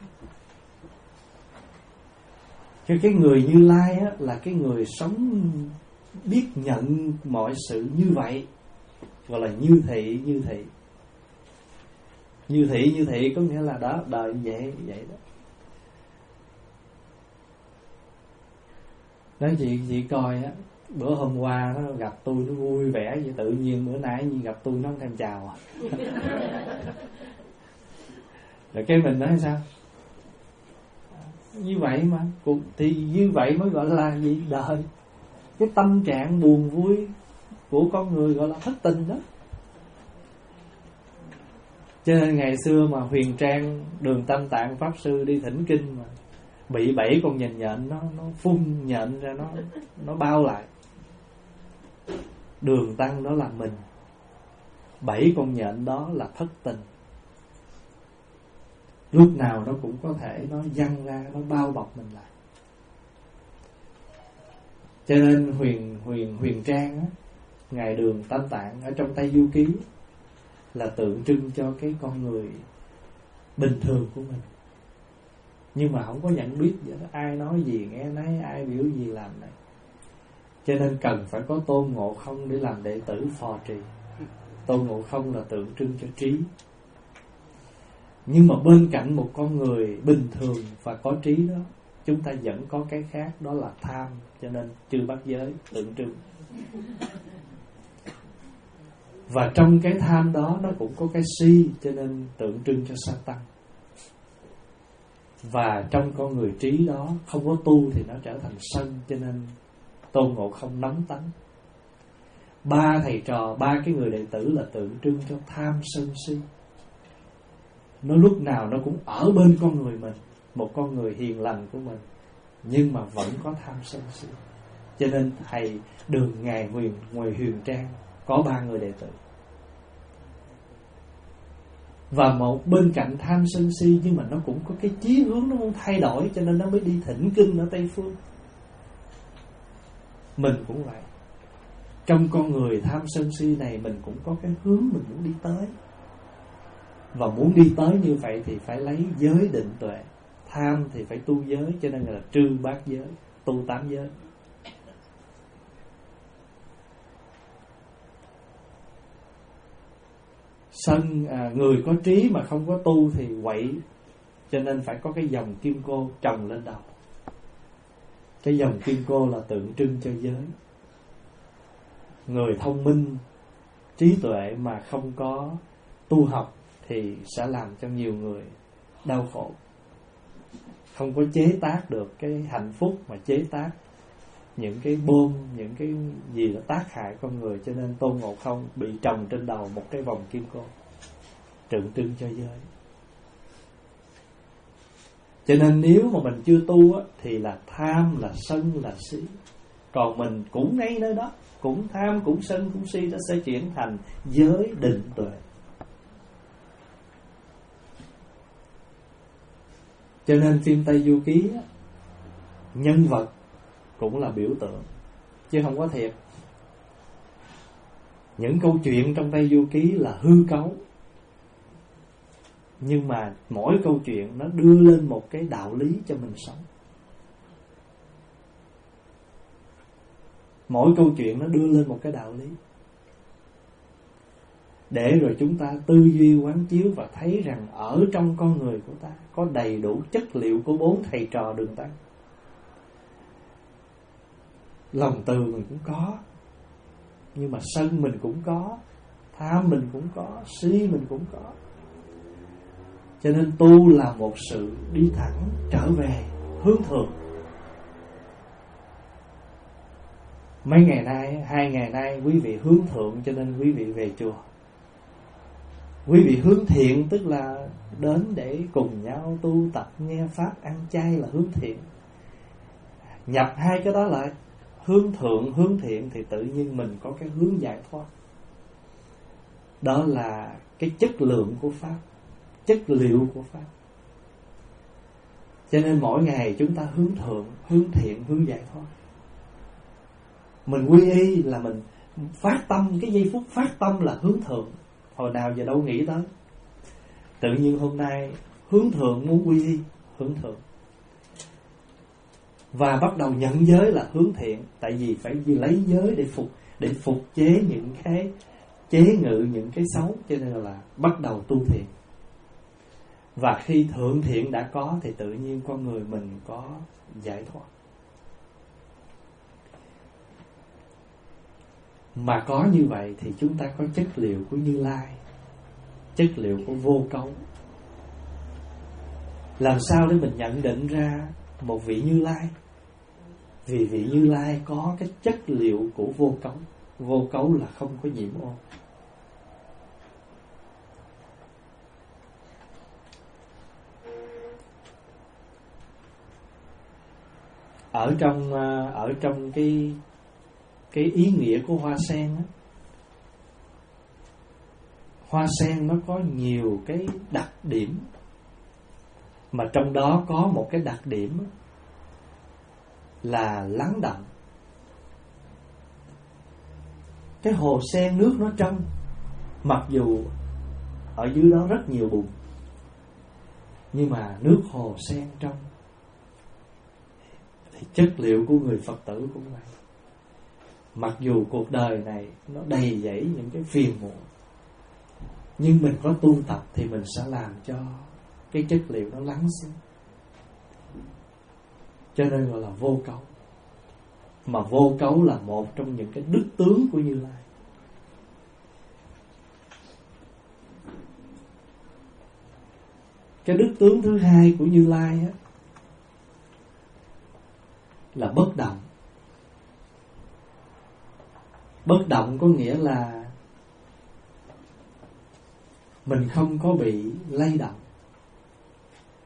Cái, cái người Như Lai á, là cái người sống biết nhận mọi sự như vậy. Gọi là như thị, như thị. Như thị, như thị có nghĩa là đó, đời như vậy, vậy đó. Nói chị, chị coi á, bữa hôm qua nó gặp tôi nó vui vẻ vậy, tự nhiên bữa nay như gặp tôi nó không thèm chào à. Rồi cái mình nói sao? Như vậy mà, thì như vậy mới gọi là gì? Đời. Cái tâm trạng buồn vui của con người gọi là thất tình đó. Cho nên ngày xưa mà Huyền Trang Đường Tâm Tạng Pháp Sư đi thỉnh kinh mà bị bảy con nhện nhện nó nó phun nhện ra, nó nó bao lại. Đường Tăng đó là mình, bảy con nhện đó là thất tình. Lúc nào nó cũng có thể nó văng ra, nó bao bọc mình lại. Cho nên Huyền Huyền Huyền Trang á, ngài Đường Tam Tạng ở trong Tây Du Ký là tượng trưng cho cái con người bình thường của mình, nhưng mà không có nhận biết vậy đó. Ai nói gì nghe nấy, ai biểu gì làm này. Cho nên cần phải có Tôn Ngộ Không để làm đệ tử phò trì. Tôn Ngộ Không là tượng trưng cho trí. Nhưng mà bên cạnh một con người bình thường và có trí đó, chúng ta vẫn có cái khác, đó là tham. Cho nên chư bát giới tượng trưng. Và trong cái tham đó nó cũng có cái si, cho nên tượng trưng cho Satan. Và trong con người trí đó không có tu thì nó trở thành sân, cho nên Tôn Ngộ Không nóng tánh. Ba thầy trò, ba cái người đệ tử là tượng trưng cho tham sân si. Nó lúc nào nó cũng ở bên con người mình, một con người hiền lành của mình, nhưng mà vẫn có tham sân si. Cho nên thầy Đường Ngài Huyền ngoài Huyền Trang có ba người đệ tử. Và một bên cạnh tham sân si, nhưng mà nó cũng có cái chí hướng nó muốn thay đổi, cho nên nó mới đi thỉnh kinh ở Tây Phương. Mình cũng vậy. Trong con người tham sân si này, mình cũng có cái hướng mình muốn đi tới. Và muốn đi tới như vậy thì phải lấy giới định tuệ. Tham thì phải tu giới, cho nên là trư bát giới, tu tám giới. Sân à, người có trí mà không có tu thì quậy, cho nên phải có cái dòng kim cô trồng lên đầu. Cái dòng kim cô là tượng trưng cho giới. Người thông minh, trí tuệ mà không có tu học thì sẽ làm cho nhiều người đau khổ. Không có chế tác được cái hạnh phúc, mà chế tác những cái bom, những cái gì đó tác hại con người. Cho nên Tôn Ngộ Không bị trồng trên đầu một cái vòng kim cô, tượng trưng cho giới. Cho nên nếu mà mình chưa tu á, thì là tham, là sân, là si. Còn mình cũng ngay nơi đó, cũng tham, cũng sân, cũng si, nó sẽ chuyển thành giới định tuệ. Cho nên phim Tây Du Ký á, nhân vật cũng là biểu tượng, chứ không có thiệt. Những câu chuyện trong Tây Du Ký là hư cấu, nhưng mà mỗi câu chuyện nó đưa lên một cái đạo lý cho mình sống. Mỗi câu chuyện nó đưa lên một cái đạo lý, để rồi chúng ta tư duy quán chiếu và thấy rằng ở trong con người của ta có đầy đủ chất liệu của bốn thầy trò Đường Tăng. Lòng từ mình cũng có, nhưng mà sân mình cũng có, tham mình cũng có, si mình cũng có. Cho nên tu là một sự đi thẳng trở về hướng thượng. Mấy ngày nay, hai ngày nay quý vị hướng thượng, cho nên quý vị về chùa. Quý vị hướng thiện tức là đến để cùng nhau tu tập, nghe pháp, ăn chay là hướng thiện. Nhập hai cái đó lại, hướng thượng, hướng thiện, thì tự nhiên mình có cái hướng giải thoát. Đó là cái chất lượng của pháp, chất liệu của pháp. Cho nên mỗi ngày chúng ta hướng thượng, hướng thiện, hướng giải thoát. Mình quy y là mình phát tâm, cái giây phút phát tâm là hướng thượng. Hồi nào giờ đâu nghĩ tới. Tự nhiên hôm nay hướng thượng, muốn quy y, hướng thượng. Và bắt đầu nhận giới là hướng thiện. Tại vì phải lấy giới để phục Để phục chế những cái chế ngự những cái xấu. Cho nên là bắt đầu tu thiện. Và khi thượng thiện đã có, thì tự nhiên con người mình có giải thoát. Mà có như vậy thì chúng ta có chất liệu của Như Lai, chất liệu của vô cấu. Làm sao để mình nhận định ra một vị Như Lai? Vì vị Như Lai có cái chất liệu của vô cấu. Vô cấu là không có nhiễm ô. Ở trong ở trong cái cái ý nghĩa của hoa sen á, hoa sen nó có nhiều cái đặc điểm, mà trong đó có một cái đặc điểm là lắng đọng. Cái hồ sen nước nó trong, mặc dù ở dưới đó rất nhiều bùn, nhưng mà nước hồ sen trong. Thì chất liệu của người Phật tử cũng vậy. Mặc dù cuộc đời này nó đầy dẫy những cái phiền muộn, nhưng mình có tu tập thì mình sẽ làm cho cái chất liệu nó lắng xuống. Cho nên gọi là vô cấu. Mà vô cấu là một trong những cái đức tướng của Như Lai. Cái đức tướng thứ hai của Như Lai á, là bất động. Bất động có nghĩa là mình không có bị lay động.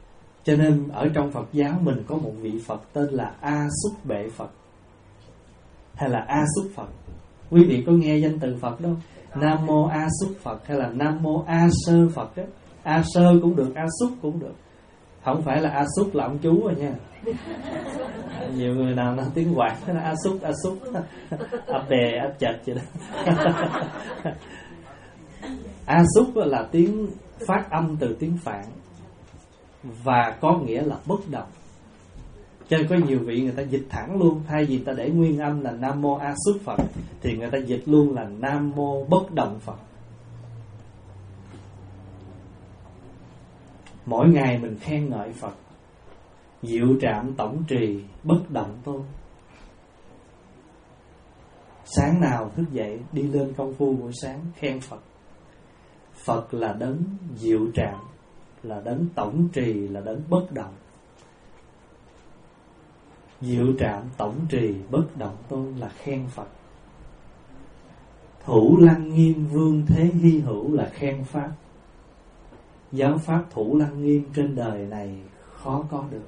Cho nên ở trong Phật giáo mình có một vị Phật tên là A Xúc Bệ Phật. hay là A Xúc Phật. Quý vị có nghe danh từ Phật đâu? Nam Mô A Xúc Phật hay là Nam Mô A Sơ Phật đó. A Sơ cũng được, A Xúc cũng được. Không phải là A Xúc là ông chú rồi nha. Nhiều người nào nói tiếng Quảng là A Xúc, A Xúc, ấp đè, ấp chạch vậy đó. A Xúc là tiếng phát âm từ tiếng Phạn và có nghĩa là bất động. Cho nên có nhiều vị người ta dịch thẳng luôn, thay vì người ta để nguyên âm là Nam Mô A Xúc Phật thì người ta dịch luôn là Nam Mô Bất Động Phật. Mỗi ngày mình khen ngợi Phật, diệu trạm tổng trì bất động tôn. Sáng nào thức dậy đi lên công phu buổi sáng khen Phật. Phật là đấng diệu trạm, là đấng tổng trì, là đấng bất động. Diệu trạm tổng trì bất động tôn là khen Phật. Thủ lăng nghiêm vương thế hy hữu là khen Pháp. Giáo pháp thủ lăng nghiêm trên đời này khó có được.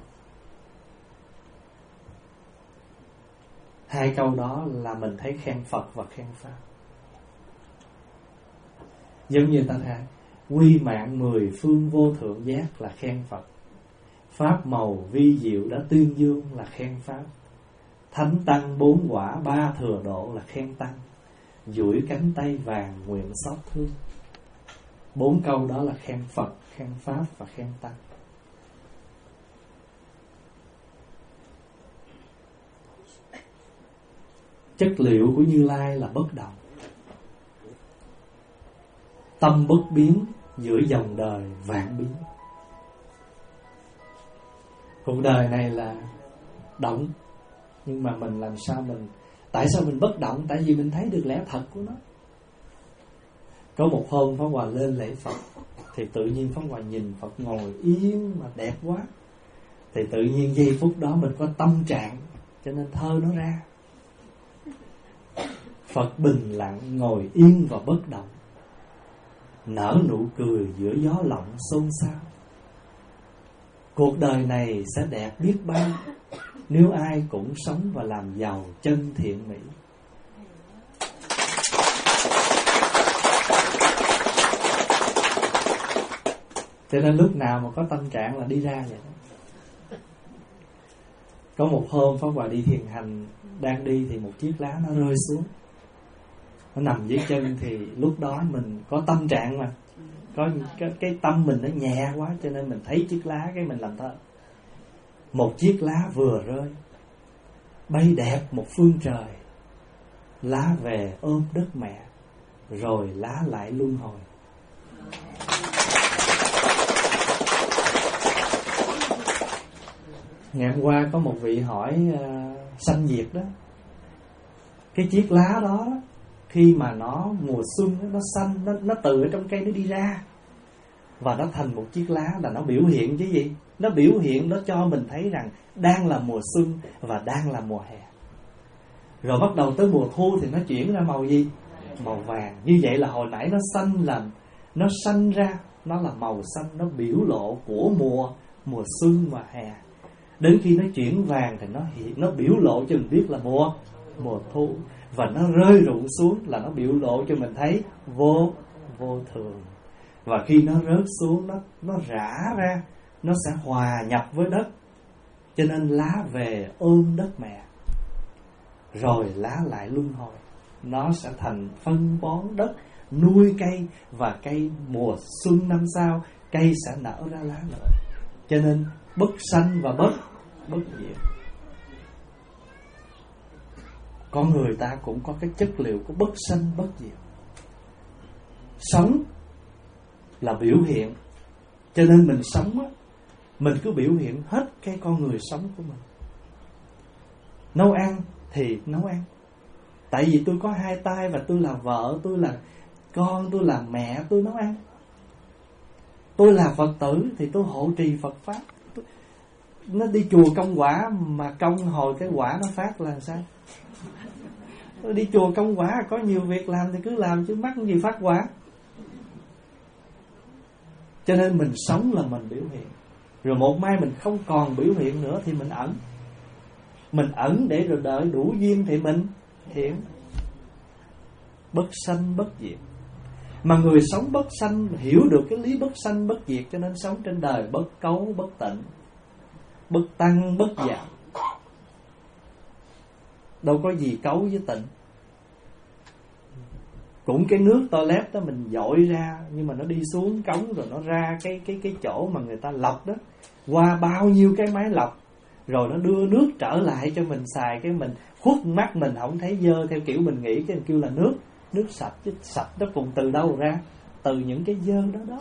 Hai câu đó là mình thấy khen Phật và khen Pháp. Giống như ta thấy quy mạng mười phương vô thượng giác là khen Phật. Pháp màu vi diệu đã tuyên dương là khen Pháp. Thánh tăng bốn quả ba thừa độ là khen Tăng. Duỗi cánh tay vàng nguyện xót thương. Bốn câu đó là khen Phật, khen Pháp và khen Tăng. Chất liệu của Như Lai là bất động, tâm bất biến giữa dòng đời vạn biến. Cuộc đời này là động, nhưng mà mình làm sao mình, tại sao mình bất động? Tại vì mình thấy được lẽ thật của nó. Có một hôm Pháp Hòa lên lễ Phật, thì tự nhiên Pháp Hòa nhìn Phật ngồi yên mà đẹp quá. Thì tự nhiên giây phút đó mình có tâm trạng, cho nên thơ nó ra. Phật bình lặng ngồi yên và bất động, nở nụ cười giữa gió lộng xôn xao. Cuộc đời này sẽ đẹp biết bao nếu ai cũng sống và làm giàu chân thiện mỹ. Cho nên lúc nào mà có tâm trạng là đi ra vậy đó. Có một hôm Pháp Hòa đi thiền hành, đang đi thì một chiếc lá nó rơi xuống, nó nằm dưới chân. Thì lúc đó mình có tâm trạng mà, có cái, cái tâm mình nó nhẹ quá, cho nên mình thấy chiếc lá cái mình làm thơ. Một chiếc lá vừa rơi, bay đẹp một phương trời, lá về ôm đất mẹ, rồi lá lại luân hồi. Ngày hôm qua có một vị hỏi uh, sanh diệt đó. Cái chiếc lá đó khi mà nó mùa xuân nó xanh, nó, nó từ ở trong cây nó đi ra và nó thành một chiếc lá, là nó biểu hiện chứ gì? Nó biểu hiện, nó cho mình thấy rằng đang là mùa xuân và đang là mùa hè. Rồi bắt đầu tới mùa thu thì nó chuyển ra màu gì? Màu vàng. Như vậy là hồi nãy nó xanh là nó xanh ra, nó là màu xanh, nó biểu lộ của mùa mùa xuân và hè. Đến khi nó chuyển vàng thì nó hiện, nó biểu lộ cho mình biết là mùa mùa thu, và nó rơi rụng xuống là nó biểu lộ cho mình thấy vô vô thường. Và khi nó rớt xuống, nó nó rã ra, nó sẽ hòa nhập với đất. Cho nên lá về ôm đất mẹ, rồi lá lại luân hồi, nó sẽ thành phân bón đất, nuôi cây, và cây mùa xuân năm sau cây sẽ nở ra lá nữa. Cho nên bất sanh và bất bất diệt. Con người ta cũng có cái chất liệu của bất sanh bất diệt. Sống là biểu hiện, cho nên mình sống á, mình cứ biểu hiện hết cái con người sống của mình. Nấu ăn thì nấu ăn, tại vì tôi có hai tay và tôi là vợ, tôi là con, tôi là mẹ, tôi nấu ăn. Tôi là Phật tử thì tôi hộ trì Phật Pháp. Tôi... Nó đi chùa công quả mà công hồi cái quả nó phát là sao? Tôi đi chùa công quả có nhiều việc làm thì cứ làm, chứ mắc gì phát quả. Cho nên mình sống là mình biểu hiện. Rồi một mai mình không còn biểu hiện nữa thì mình ẩn. Mình ẩn để rồi đợi đủ duyên thì mình thiện. Bất sanh bất diệt. Mà người sống bất sanh hiểu được cái lý bất sanh bất diệt, cho nên sống trên đời bất cấu bất tịnh, bất tăng bất giảm. Đâu có gì cấu với tịnh. Cũng cái nước toilet đó mình dội ra, nhưng mà nó đi xuống cống rồi nó ra cái cái cái chỗ mà người ta lọc đó, qua bao nhiêu cái máy lọc, rồi nó đưa nước trở lại cho mình xài. Cái mình khuất mắt mình không thấy dơ theo kiểu mình nghĩ, cái mình kêu là nước nước sạch, chứ sạch nó cùng từ đâu ra? Từ những cái dơ đó đó.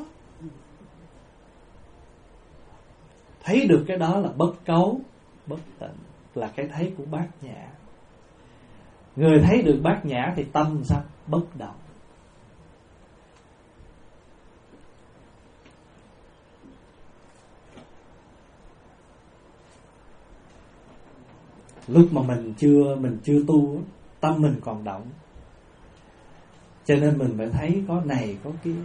Thấy được cái đó là bất cấu bất tịnh, là cái thấy của Bát Nhã. Người thấy được Bát Nhã thì tâm sao? Bất động. Lúc mà mình chưa mình chưa tu, tâm mình còn động, cho nên mình phải thấy có này có kia.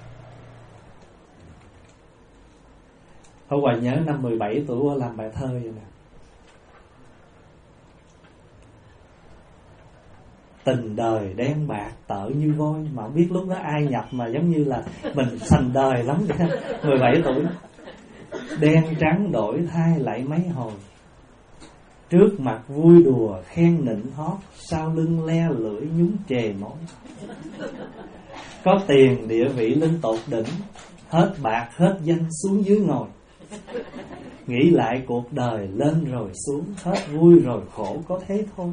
Hôm qua nhớ năm mười bảy tuổi làm bài thơ vậy nè. Tình đời đen bạc tợ như vôi. Mà không biết lúc đó ai nhập mà giống như là mình sành đời lắm vậy. mười bảy tuổi. Đen trắng đổi thay lại mấy hồi. Trước mặt vui đùa khen nịnh hót, sau lưng le lưỡi nhúng chề món. Có tiền địa vị lên tột đỉnh, hết bạc hết danh xuống dưới ngồi. Nghĩ lại cuộc đời lên rồi xuống, hết vui rồi khổ có thế thôi.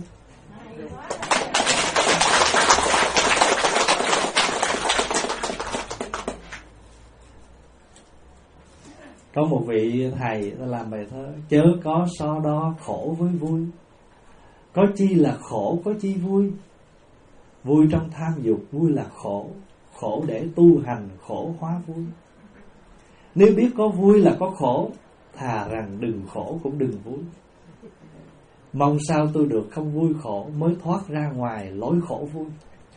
Có một vị thầy ta làm bài thơ: chớ có so đo khổ với vui, có chi là khổ có chi vui. Vui trong tham dục, vui là khổ, khổ để tu hành, khổ hóa vui. Nếu biết có vui là có khổ, thà rằng đừng khổ cũng đừng vui. Mong sao tôi được không vui khổ, mới thoát ra ngoài lối khổ vui.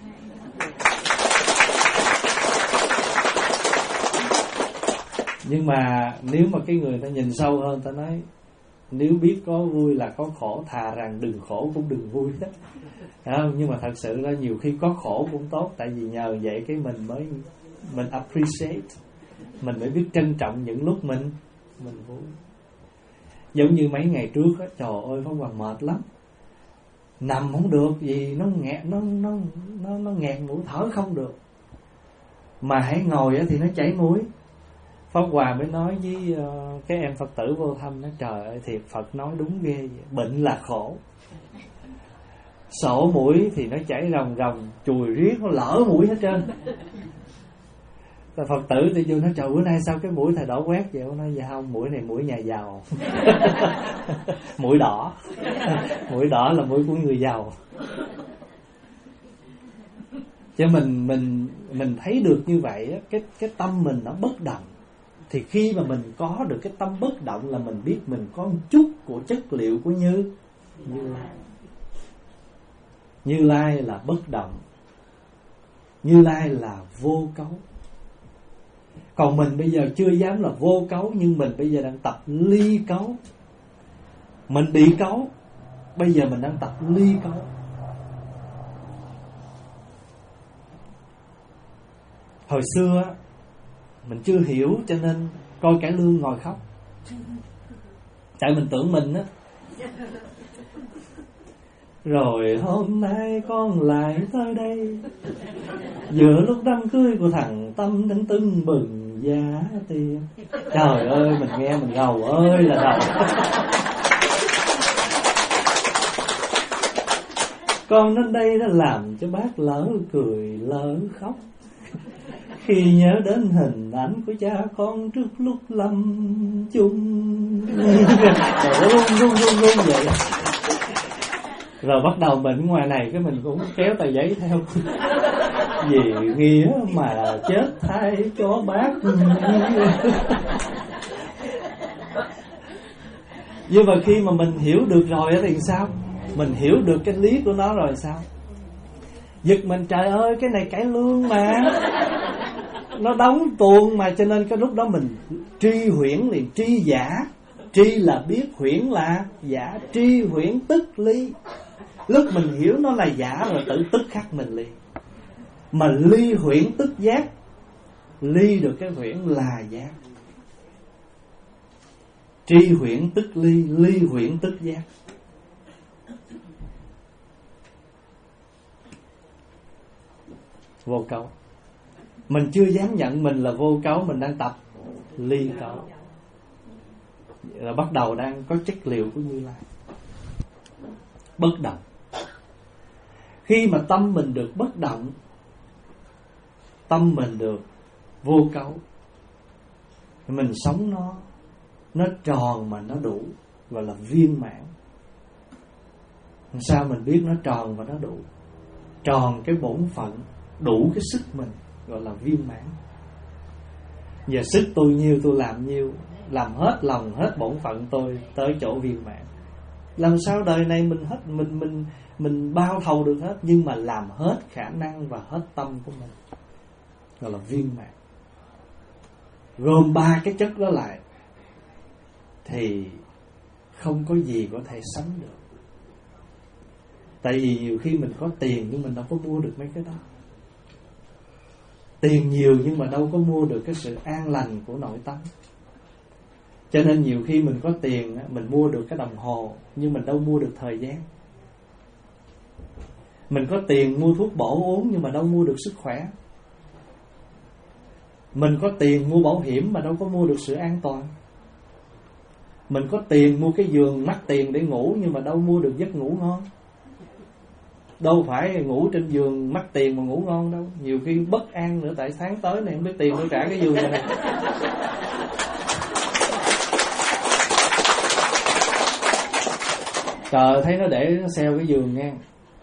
Nhưng mà nếu mà cái người ta nhìn sâu hơn, ta nói nếu biết có vui là có khổ, thà rằng đừng khổ cũng đừng vui đó. Không? Nhưng mà thật sự ra nhiều khi có khổ cũng tốt, tại vì nhờ vậy cái mình mới mình appreciate, mình mới biết trân trọng những lúc mình mình vui. Giống như mấy ngày trước á, trời ơi Pháp Hòa mệt lắm, nằm không được vì nó nghẹt, nó nó nó nó nghẹt mũi, thở không được. Mà hãy ngồi á thì nó chảy mũi. Pháp Hòa mới nói với uh, cái em Phật tử vô thăm, nó trời ơi thiệt Phật nói đúng ghê vậy. Bệnh là khổ. Sổ mũi thì nó chảy ròng ròng, chùi riết, nó lỡ mũi hết trơn. Phật tử thì vô nói trời bữa nay sao cái mũi thầy đỏ quét vậy? Nó nói dạ không, mũi này mũi nhà giàu. Mũi đỏ. Mũi đỏ là mũi của người giàu. Cho mình mình mình thấy được như vậy, cái cái tâm mình nó bất động. Thì khi mà mình có được cái tâm bất động là mình biết mình có một chút của chất liệu của Như Như Lai. Như Lai là bất động, Như Lai là vô cấu. Còn mình bây giờ chưa dám là vô cấu, nhưng mình bây giờ đang tập ly cấu. Mình bị cấu, bây giờ mình đang tập ly cấu. Hồi xưa mình chưa hiểu cho nên coi cải lương ngồi khóc. Tại mình tưởng mình á. Rồi hôm nay con lại tới đây, giữa lúc đám cưới của thằng Tâm đang tưng bừng giá tiền. Trời ơi, mình nghe mình gầu ơi là gầu. Con đến đây đã làm cho bác lỡ cười lỡ khóc, khi nhớ đến hình ảnh của cha con trước lúc lâm chung. Rồi run run run run vậy. Rồi bắt đầu mình ngoài này cái mình cũng kéo tờ giấy theo. Vì nghĩa mà chết thay cho bác. Nhưng mà khi mà mình hiểu được rồi thì sao? Mình hiểu được cái lý của nó rồi sao? Giật mình trời ơi, cái này cải lương mà, nó đóng tuồng mà, cho nên cái lúc đó mình tri huyễn liền. Tri giả, tri là biết, huyễn là giả. Tri huyễn tức ly. Lúc mình hiểu nó là giả rồi tự tức khắc mình ly. Mà ly huyễn tức giác, ly được cái huyễn là giác. Tri huyễn tức ly, ly huyễn tức giác. Vô cấu. Mình chưa dám nhận mình là vô cấu, mình đang tập ly cấu. Là bắt đầu đang có chất liệu của Như Lai. Bất động. Khi mà tâm mình được bất động, tâm mình được vô cấu, mình sống nó nó tròn mà nó đủ, gọi là viên mãn. Sao mình biết nó tròn và nó đủ? Tròn cái bổn phận, đủ cái sức mình, gọi là viên mãn. Giờ sức tôi nhiêu tôi làm nhiêu, làm hết lòng hết bổn phận tôi tới chỗ viên mãn. Làm sao đời này mình hết mình mình mình bao thầu được hết, nhưng mà làm hết khả năng và hết tâm của mình, gọi là viên mãn. Gồm ba cái chất đó lại thì không có gì có thể sánh được. Tại vì nhiều khi mình có tiền nhưng mình đâu có mua được mấy cái đó. Tiền nhiều nhưng mà đâu có mua được cái sự an lành của nội tâm. Cho nên nhiều khi mình có tiền, mình mua được cái đồng hồ, nhưng mình đâu mua được thời gian. Mình có tiền mua thuốc bổ uống, nhưng mà đâu mua được sức khỏe. Mình có tiền mua bảo hiểm mà đâu có mua được sự an toàn. Mình có tiền mua cái giường mắc tiền để ngủ, nhưng mà đâu mua được giấc ngủ ngon. Đâu phải ngủ trên giường mắc tiền mà ngủ ngon đâu. Nhiều khi bất an nữa, tại tháng tới này không biết tiền tôi trả cái giường này. Trời, thấy nó để nó sale cái giường nha,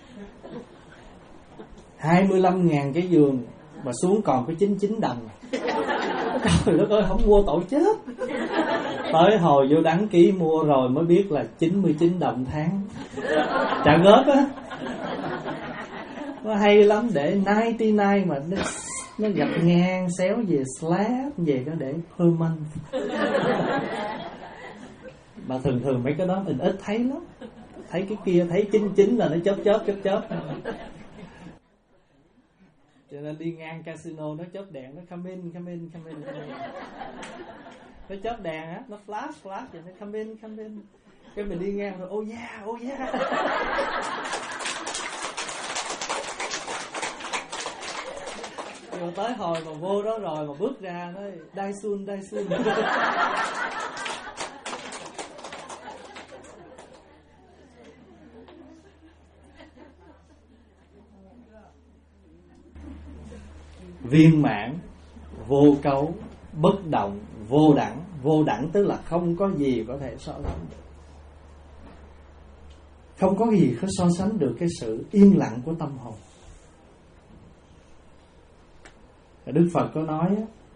hai mươi lăm ngàn cái giường mà xuống còn có chín mươi chín đồng. Trời đất ơi, không mua tội chết. Tới hồi vô đăng ký mua rồi mới biết là chín mươi chín đồng tháng, trả góp á. Nó hay lắm, để chín mươi chín mà nó, nó gặp ngang xéo về slab về nó để per month. Mà thường thường mấy cái đó mình ít thấy lắm. Thấy cái kia thấy chín mươi chín là nó chớp chớp chớp chớp. Cho nên đi ngang casino nó chớp đèn, nó come in come in come in, come in. Nó chớp đèn á, nó flash flash rồi nó come in come in. Cái mình đi ngang rồi oh yeah oh yeah. Rồi tới hồi mà vô đó rồi mà bước ra nó dai sun dai sun. Viên mãn, vô cấu, bất động, vô đẳng. Vô đẳng tức là không có gì có thể so sánh được. Không có gì có so sánh được cái sự yên lặng của tâm hồn. Đức Phật có nói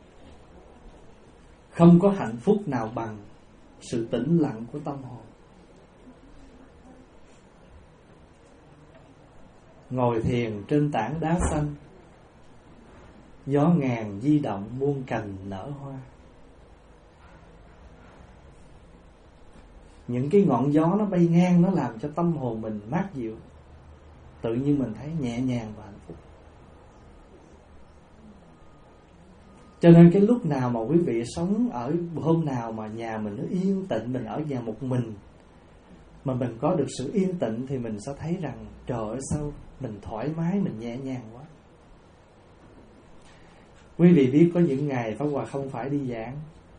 không có hạnh phúc nào bằng sự tĩnh lặng của tâm hồn. Ngồi thiền trên tảng đá xanh, gió ngàn di động muôn cành nở hoa. Những cái ngọn gió nó bay ngang, nó làm cho tâm hồn mình mát dịu. Tự nhiên mình thấy nhẹ nhàng và hạnh phúc. Cho nên cái lúc nào mà quý vị sống ở hôm nào mà nhà mình nó yên tĩnh, mình ở nhà một mình mà mình có được sự yên tĩnh, thì mình sẽ thấy rằng trời ơi sao mình thoải mái, mình nhẹ nhàng quá. Quý vị biết có những ngày Pháp Hòa không phải đi giảng,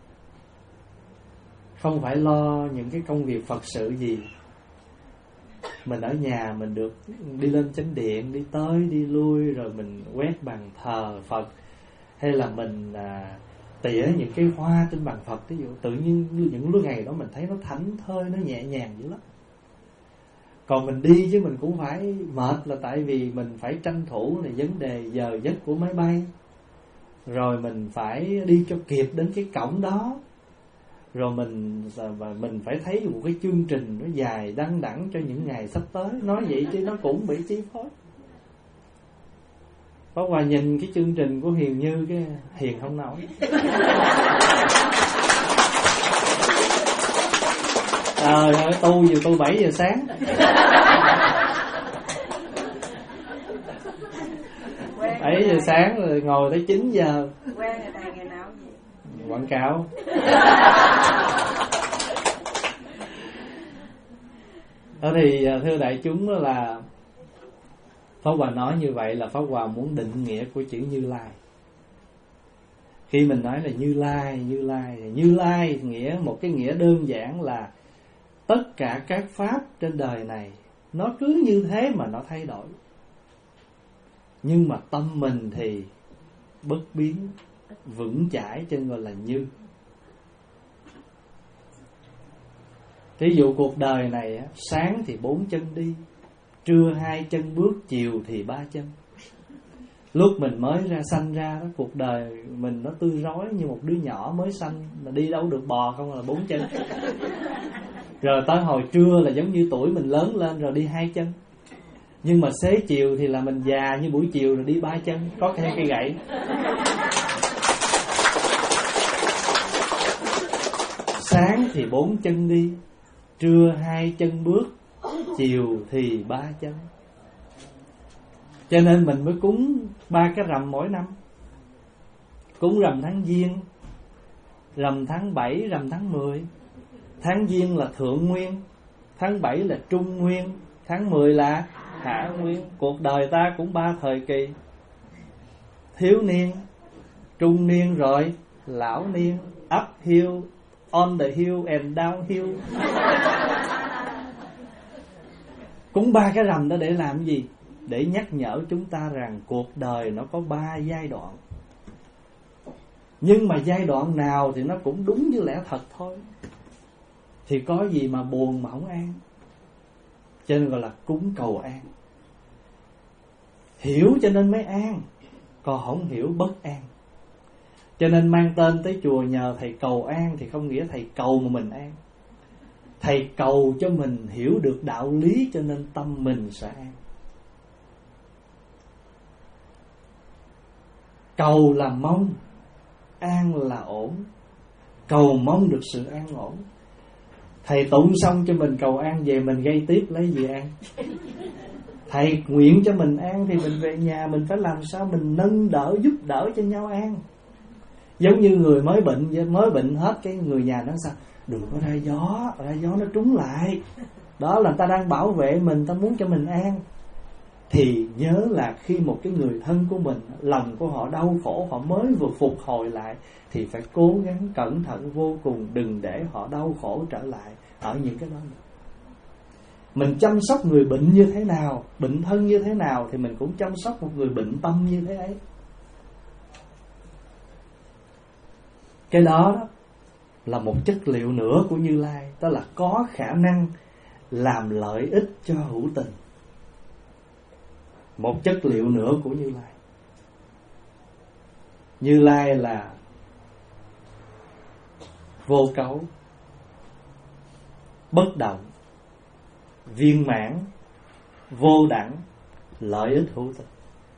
không phải lo những cái công việc Phật sự gì. Mình ở nhà mình được đi lên chánh điện, đi tới đi lui, rồi mình quét bàn thờ Phật, hay là mình à, tỉa những cái hoa trên bàn Phật. Ví dụ tự nhiên những lúc ngày đó mình thấy nó thảnh thơi, nó nhẹ nhàng dữ lắm. Còn mình đi chứ mình cũng phải mệt, là tại vì mình phải tranh thủ này vấn đề giờ giấc của máy bay, rồi mình phải đi cho kịp đến cái cổng đó, rồi mình và mình phải thấy một cái chương trình nó dài đăng đẳng cho những ngày sắp tới. Nói vậy chứ nó cũng bị chi phối. Pháp Hòa nhìn cái chương trình của Hiền Như, cái Hiền không nổi. Trời ơi, tu giờ tu bảy giờ sáng. bảy giờ sáng rồi ngồi tới chín giờ. Quen người ta ngày nào gì? Quảng cáo. Đó thì thưa đại chúng là Pháp Hòa nói như vậy là Pháp Hòa muốn định nghĩa của chữ Như Lai. Khi mình nói là Như Lai, Như Lai, Như Lai nghĩa một cái nghĩa đơn giản là tất cả các pháp trên đời này nó cứ như thế mà nó thay đổi. Nhưng mà tâm mình thì bất biến, vững chãi, cho nên gọi là như. Ví dụ cuộc đời này sáng thì bốn chân đi, trưa hai chân bước, chiều thì ba chân. Lúc mình mới ra sanh ra đó, cuộc đời mình nó tươi rói như một đứa nhỏ mới sanh, mà đi đâu được, bò không là bốn chân. Rồi tới hồi trưa là giống như tuổi mình lớn lên rồi đi hai chân. Nhưng mà xế chiều thì là mình già như buổi chiều rồi đi ba chân, có theo cây gậy. Sáng thì bốn chân đi, trưa hai chân bước, chiều thì ba chân. Cho nên mình mới cúng ba cái rằm mỗi năm. Cúng rằm tháng Giêng, rằm tháng bảy, rằm tháng mười. Tháng Giêng là thượng nguyên, tháng bảy là trung nguyên, tháng mười là hạ nguyên. Cuộc đời ta cũng ba thời kỳ: thiếu niên, trung niên, rồi lão niên. Uphill, on the hill and downhill. Cúng ba cái rằm đó để làm gì? Để nhắc nhở chúng ta rằng cuộc đời nó có ba giai đoạn. Nhưng mà giai đoạn nào thì nó cũng đúng như lẽ thật thôi. Thì có gì mà buồn mà không an. Cho nên gọi là cúng cầu an. Hiểu cho nên mới an, còn không hiểu bất an. Cho nên mang tên tới chùa nhờ thầy cầu an thì không nghĩa thầy cầu mà mình an. Thầy cầu cho mình hiểu được đạo lý cho nên tâm mình sẽ an. Cầu là mong, an là ổn. Cầu mong được sự an ổn. Thầy tụng xong cho mình cầu an, về mình gây tiếp lấy gì an? Thầy nguyện cho mình an thì mình về nhà mình phải làm sao mình nâng đỡ, giúp đỡ cho nhau an. Giống như người mới bệnh, mới bệnh hết cái người nhà nói sao? Đừng có ra gió, ra gió nó trúng lại. Đó là ta đang bảo vệ mình, ta muốn cho mình an. Thì nhớ là khi một cái người thân của mình, lòng của họ đau khổ, họ mới vừa phục hồi lại, thì phải cố gắng cẩn thận vô cùng, đừng để họ đau khổ trở lại ở những cái đó. Mình chăm sóc người bệnh như thế nào, bệnh thân như thế nào, thì mình cũng chăm sóc một người bệnh tâm như thế ấy. Cái đó, đó là một chất liệu nữa của Như Lai, đó là có khả năng làm lợi ích cho hữu tình. Một chất liệu nữa của Như Lai. Như Lai là vô cấu, bất động, viên mãn, vô đẳng, lợi ích hữu tình.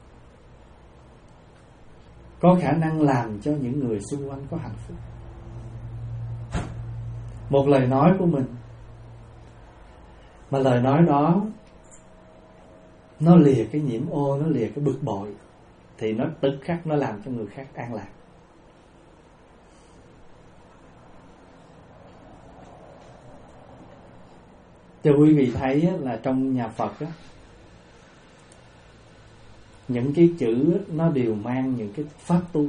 Có khả năng làm cho những người xung quanh có hạnh phúc. Một lời nói của mình, mà lời nói đó nó lìa cái nhiễm ô, nó lìa cái bực bội, thì nó tức khắc nó làm cho người khác an lạc. Cho quý vị thấy là trong nhà Phật á, những cái chữ nó đều mang những cái pháp tu,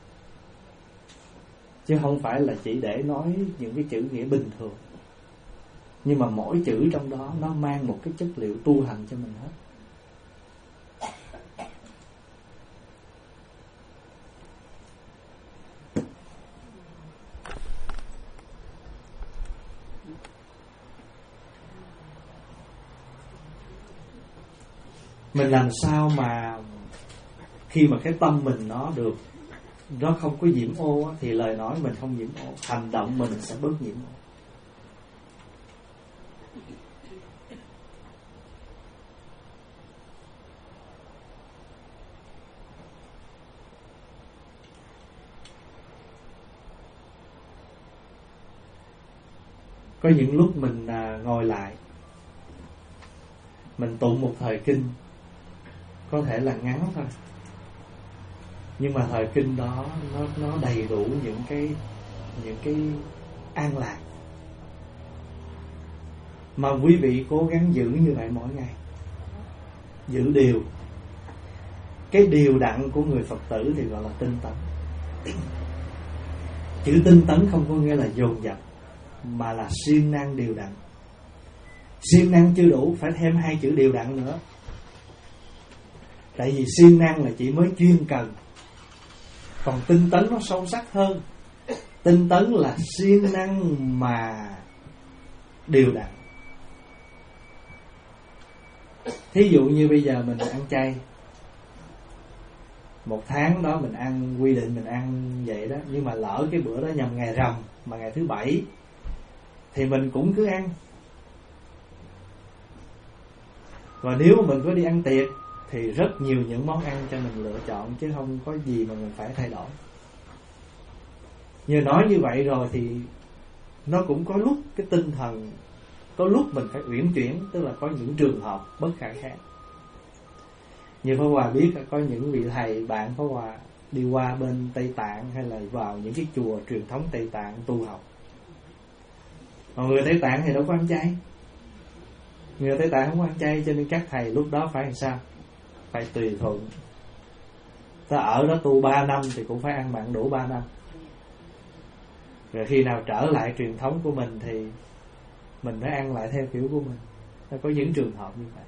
chứ không phải là chỉ để nói những cái chữ nghĩa bình thường. Nhưng mà mỗi chữ trong đó nó mang một cái chất liệu tu hành cho mình hết. Mình làm sao mà khi mà cái tâm mình nó được, nó không có nhiễm ô, thì lời nói mình không nhiễm ô, hành động mình sẽ bớt nhiễm ô. Có những lúc mình ngồi lại, mình tụng một thời kinh, có thể là ngắn thôi, Nhưng mà thời kinh đó nó nó đầy đủ những cái những cái an lạc mà quý vị cố gắng giữ như vậy mỗi ngày. Giữ điều. Cái điều đặn của người Phật tử thì gọi là tinh tấn. Chữ tinh tấn không có nghĩa là dồn dập, mà là siêng năng điều đặn. Siêng năng chưa đủ, phải thêm hai chữ điều đặn nữa. Tại vì siêng năng là chỉ mới chuyên cần, còn tinh tấn nó sâu sắc hơn. Tinh tấn là siêng năng mà điều đặn. Thí dụ như bây giờ mình ăn chay, một tháng đó mình ăn, quy định mình ăn vậy đó, nhưng mà lỡ cái bữa đó nhằm ngày rằm mà ngày thứ bảy thì mình cũng cứ ăn. Và nếu mà mình có đi ăn tiệc thì rất nhiều những món ăn cho mình lựa chọn, chứ không có gì mà mình phải thay đổi. Như nói như vậy rồi thì nó cũng có lúc cái tinh thần, có lúc mình phải uyển chuyển, tức là có những trường hợp bất khả kháng. Như Pháp Hòa biết là có những vị thầy bạn Pháp Hòa đi qua bên Tây Tạng hay là vào những cái chùa truyền thống Tây Tạng tu học. Còn người Tây Tạng thì đâu có ăn chay. Người Tây Tạng không có ăn chay, cho nên các thầy lúc đó phải làm sao? Phải tùy thuận. Ta ở đó tu ba năm thì cũng phải ăn mặn đủ ba năm. Rồi khi nào trở lại truyền thống của mình thì mình phải ăn lại theo kiểu của mình. Nó có những trường hợp như vậy.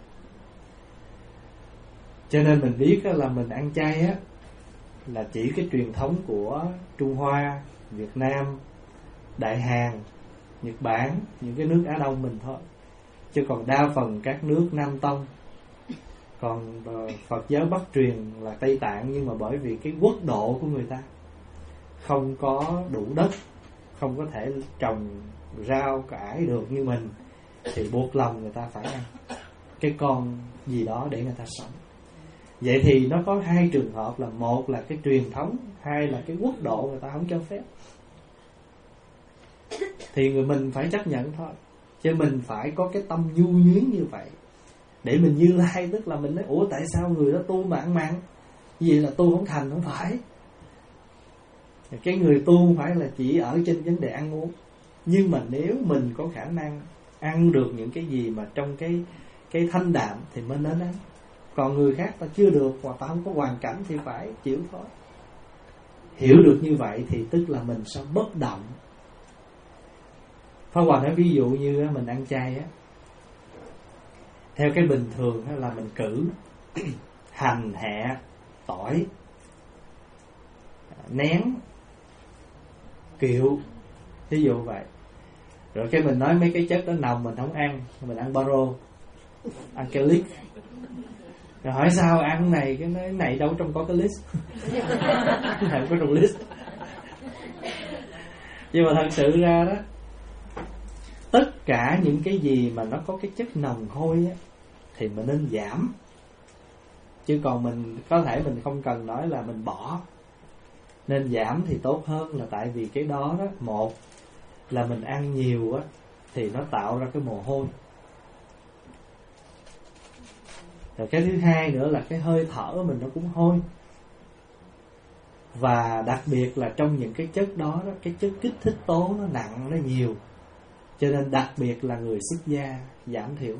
Cho nên mình biết là mình ăn chay á là chỉ cái truyền thống của Trung Hoa, Việt Nam, Đại Hàn, Nhật Bản, những cái nước Á Đông mình thôi. Chứ còn đa phần các nước Nam Tông, còn Phật giáo Bắc truyền là Tây Tạng, nhưng mà bởi vì cái quốc độ của người ta không có đủ đất, không có thể trồng rau cải được như mình, thì buộc lòng người ta phải ăn cái con gì đó để người ta sống. Vậy thì nó có hai trường hợp, là một là cái truyền thống, hai là cái quốc độ người ta không cho phép. Thì người mình phải chấp nhận thôi. Chứ mình phải có cái tâm nhu nhuyến như vậy để mình Như Lai, tức là mình nói ủa tại sao người đó tu mà ăn mặn? Vì là tu không thành, không phải. Cái người tu không phải là chỉ ở trên vấn đề ăn uống. Nhưng mà nếu mình có khả năng ăn được những cái gì mà trong cái cái thanh đạm thì mình nên ăn. Còn người khác ta chưa được, hoặc ta không có hoàn cảnh thì phải chịu thôi. Hiểu được như vậy thì tức là mình sẽ bất động. Pháp Hòa nói ví dụ như mình ăn chay á, theo cái bình thường là mình cử hành, hẹ, tỏi, nén, kiệu, ví dụ vậy. Rồi cái mình nói mấy cái chất đó nồng mình không ăn, mình ăn baro, ăn cái lít. Rồi hỏi sao ăn này, cái nói này đâu trong có cái list. Không có trong list. Nhưng mà thật sự ra đó, tất cả những cái gì mà nó có cái chất nồng hôi á thì mình nên giảm. Chứ còn mình có thể mình không cần nói là mình bỏ. Nên giảm thì tốt hơn, là tại vì cái đó đó, một là mình ăn nhiều á thì nó tạo ra cái mồ hôi. Rồi cái thứ hai nữa là cái hơi thở mình nó cũng hôi. Và đặc biệt là trong những cái chất đó, đó cái chất kích thích tố nó nặng, nó nhiều. Cho nên đặc biệt là người xuất gia giảm thiểu.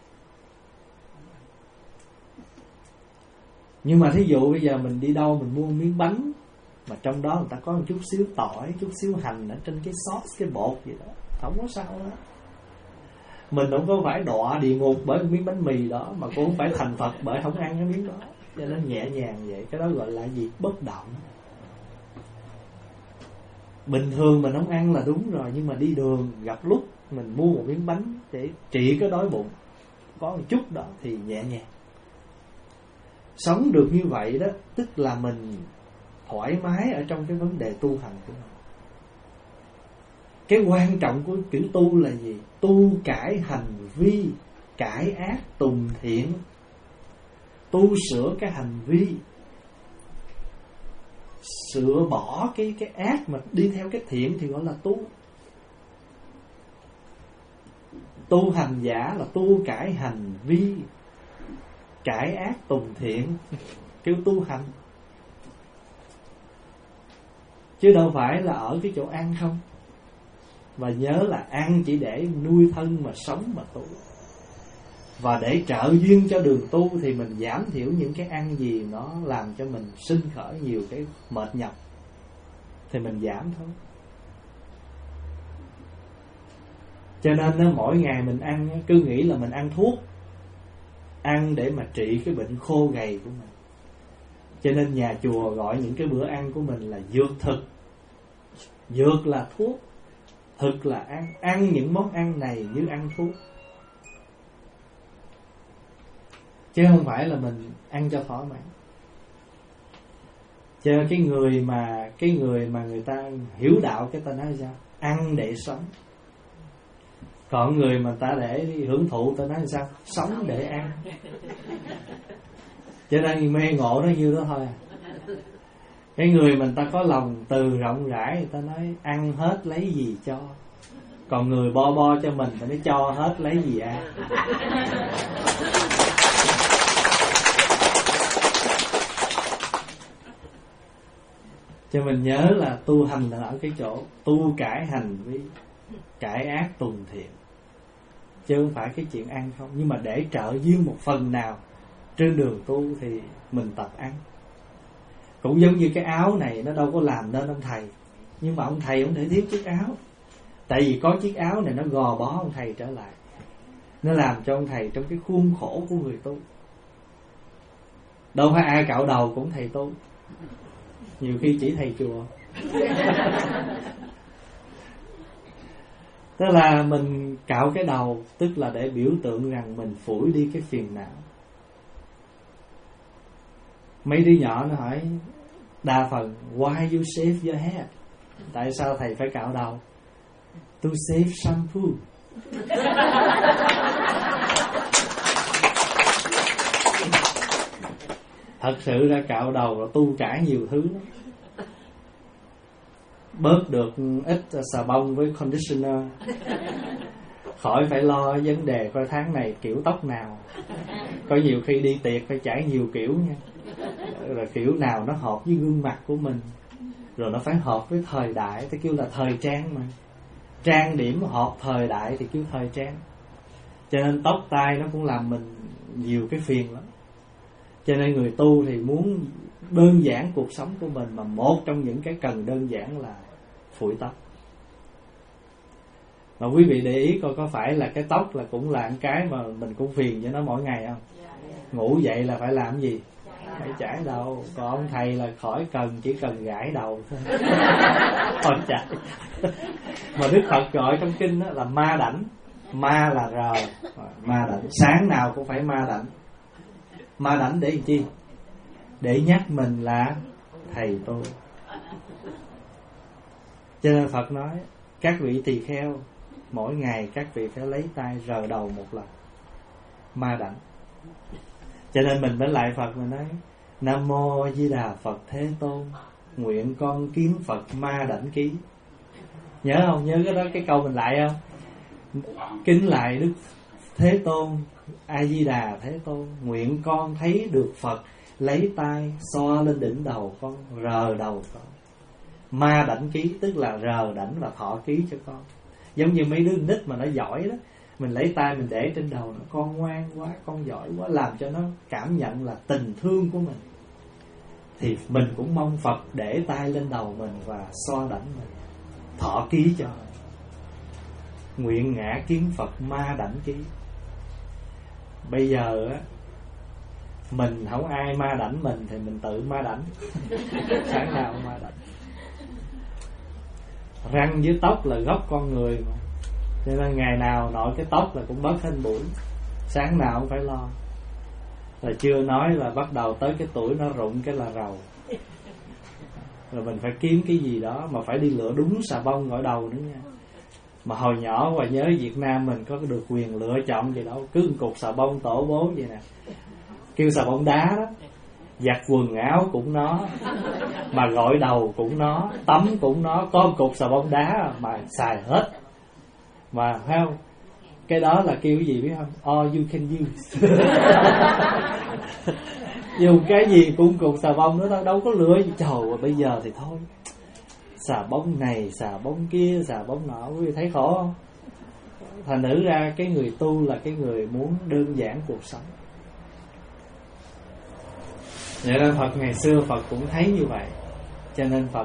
Nhưng mà thí dụ bây giờ mình đi đâu mình mua miếng bánh mà trong đó người ta có một chút xíu tỏi, chút xíu hành ở trên cái sauce, cái bột gì đó, không có sao đó. Mình không có phải đọa địa ngục bởi miếng bánh mì đó, mà cũng không phải thành Phật bởi không ăn cái miếng đó. Cho nên nhẹ nhàng vậy. Cái đó gọi là gì? Bất động. Bình thường mình không ăn là đúng rồi, nhưng mà đi đường gặp lúc mình mua một miếng bánh để trị cái đói bụng, có một chút đó thì nhẹ nhàng. Sống được như vậy đó, tức là mình thoải mái ở trong cái vấn đề tu hành của mình. Cái quan trọng của chữ tu là gì? Tu cải hành vi, cải ác tùng thiện. Tu sửa cái hành vi, sửa bỏ cái cái ác mà đi theo cái thiện thì gọi là tu. Tu hành giả là tu cải hành vi, cải ác tùng thiện, kêu tu hành. chứ đâu phải là ở cái chỗ ăn không. Và nhớ là ăn chỉ để nuôi thân mà sống mà tu. Và để trợ duyên cho đường tu thì mình giảm thiểu những cái ăn gì nó làm cho mình sinh khởi nhiều cái mệt nhọc, thì mình giảm thôi. Cho nên đó, mỗi ngày mình ăn cứ nghĩ là mình ăn thuốc, ăn để mà trị cái bệnh khô gầy của mình. Cho nên nhà chùa gọi những cái bữa ăn của mình là dược thực. Dược là thuốc, thực là ăn. Ăn những món ăn này như ăn thuốc, chứ không phải là mình ăn cho thỏa mãn. Cho cái người mà Cái người mà người ta hiểu đạo, cái ta nói sao? Ăn để sống. Còn người mà ta để hưởng thụ, ta nói sao? Sống để ăn. Cho nên mê ngộ nó như đó thôi. Cái người mình ta có lòng từ rộng rãi, người ta nói ăn hết lấy gì cho. Còn người bo bo cho mình, ta nói cho hết lấy gì ăn. Cho mình nhớ là tu hành là ở cái chỗ tu cải hành vi, cải ác tuần thiện, chứ không phải cái chuyện ăn không. Nhưng mà để trợ duyên một phần nào trên đường tu thì mình tập ăn. Cũng giống như cái áo này, nó đâu có làm nên ông thầy, nhưng mà ông thầy không thể thiếu chiếc áo. Tại vì có chiếc áo này nó gò bó ông thầy trở lại, nó làm cho ông thầy trong cái khuôn khổ của người tu. Đâu phải ai cạo đầu cũng thầy tu, nhiều khi chỉ thầy chùa. Tức là mình cạo cái đầu, tức là để biểu tượng rằng mình phủi đi cái phiền não. Mấy đứa nhỏ nó hỏi đa phần why you shave your hair? Tại sao thầy phải cạo đầu? To save shampoo. Thật sự ra cạo đầu là tu cải nhiều thứ lắm. Bớt được ít xà bông với conditioner, khỏi phải lo vấn đề coi tháng này kiểu tóc nào. Có nhiều khi đi tiệc phải chải nhiều kiểu nha, rồi kiểu nào nó hợp với gương mặt của mình, rồi nó phải hợp với thời đại. Ta kêu là thời trang mà, trang điểm hợp thời đại thì kêu thời trang. Cho nên tóc tai nó cũng làm mình nhiều cái phiền lắm. Cho nên người tu thì muốn đơn giản cuộc sống của mình, mà một trong những cái cần đơn giản là phủi tóc. Mà quý vị để ý coi, có phải là cái tóc là cũng là cái mà mình cũng phiền cho nó mỗi ngày không? Ngủ dậy là phải làm gì? Phải chải đầu. Còn ông thầy là khỏi cần, chỉ cần gãi đầu thôi. Thôi chải. Mà Đức Phật gọi trong kinh đó là ma đảnh. Ma là rờ, ma đảnh. Sáng nào cũng phải ma đảnh. Ma đảnh để làm chi? Để nhắc mình là thầy tu. Cho nên Phật nói các vị tỳ kheo, mỗi ngày các vị phải lấy tay rờ đầu một lần, ma đảnh. Cho nên mình mới lại Phật mà nói Nam Mô Di Đà Phật Thế Tôn, nguyện con kiến Phật ma đảnh ký. Nhớ không? Nhớ cái đó, cái câu mình lại không? Kính lại Đức Thế Tôn, A Di Đà Thế Tôn, nguyện con thấy được Phật lấy tay xoa lên đỉnh đầu con, rờ đầu con. Ma đảnh ký tức là rờ đảnh là thọ ký cho con. Giống như mấy đứa nít mà nó giỏi đó, mình lấy tay mình để trên đầu nó, con ngoan quá, con giỏi quá, làm cho nó cảm nhận là tình thương của mình. Thì mình cũng mong Phật để tay lên đầu mình và xoa đảnh mình, thọ ký cho. Nguyện ngã kiến Phật ma đảnh ký. Bây giờ á, mình không ai ma đảnh mình thì mình tự ma đảnh. Sáng nào ma đảnh. Răng với tóc là gốc con người mà, cho nên ngày nào nội cái tóc là cũng bớt hết bụi, sáng nào cũng phải lo. Là chưa nói là bắt đầu tới cái tuổi nó rụng cái là rầu, rồi mình phải kiếm cái gì đó mà phải đi lựa đúng xà bông gội đầu nữa nha. Mà hồi nhỏ và nhớ Việt Nam mình có được quyền lựa chọn gì đâu, cứ một cục xà bông tổ bố vậy nè, kêu xà bông đá đó, giặt quần áo cũng nó, mà gội đầu cũng nó, tắm cũng nó, có một cục xà bông đá mà xài hết. Mà thấy không, cái đó là kêu cái gì biết không? All you can use. Dùng cái gì cũng cục xà bông nữa thôi, đâu có lựa gì. Trời ơi, bây giờ thì thôi, xà bông này, xà bông kia, xà bông nọ. Quý vị thấy khổ không? Thành thử ra cái người tu là cái người muốn đơn giản cuộc sống. Vậy nên Phật ngày xưa Phật cũng thấy như vậy, cho nên Phật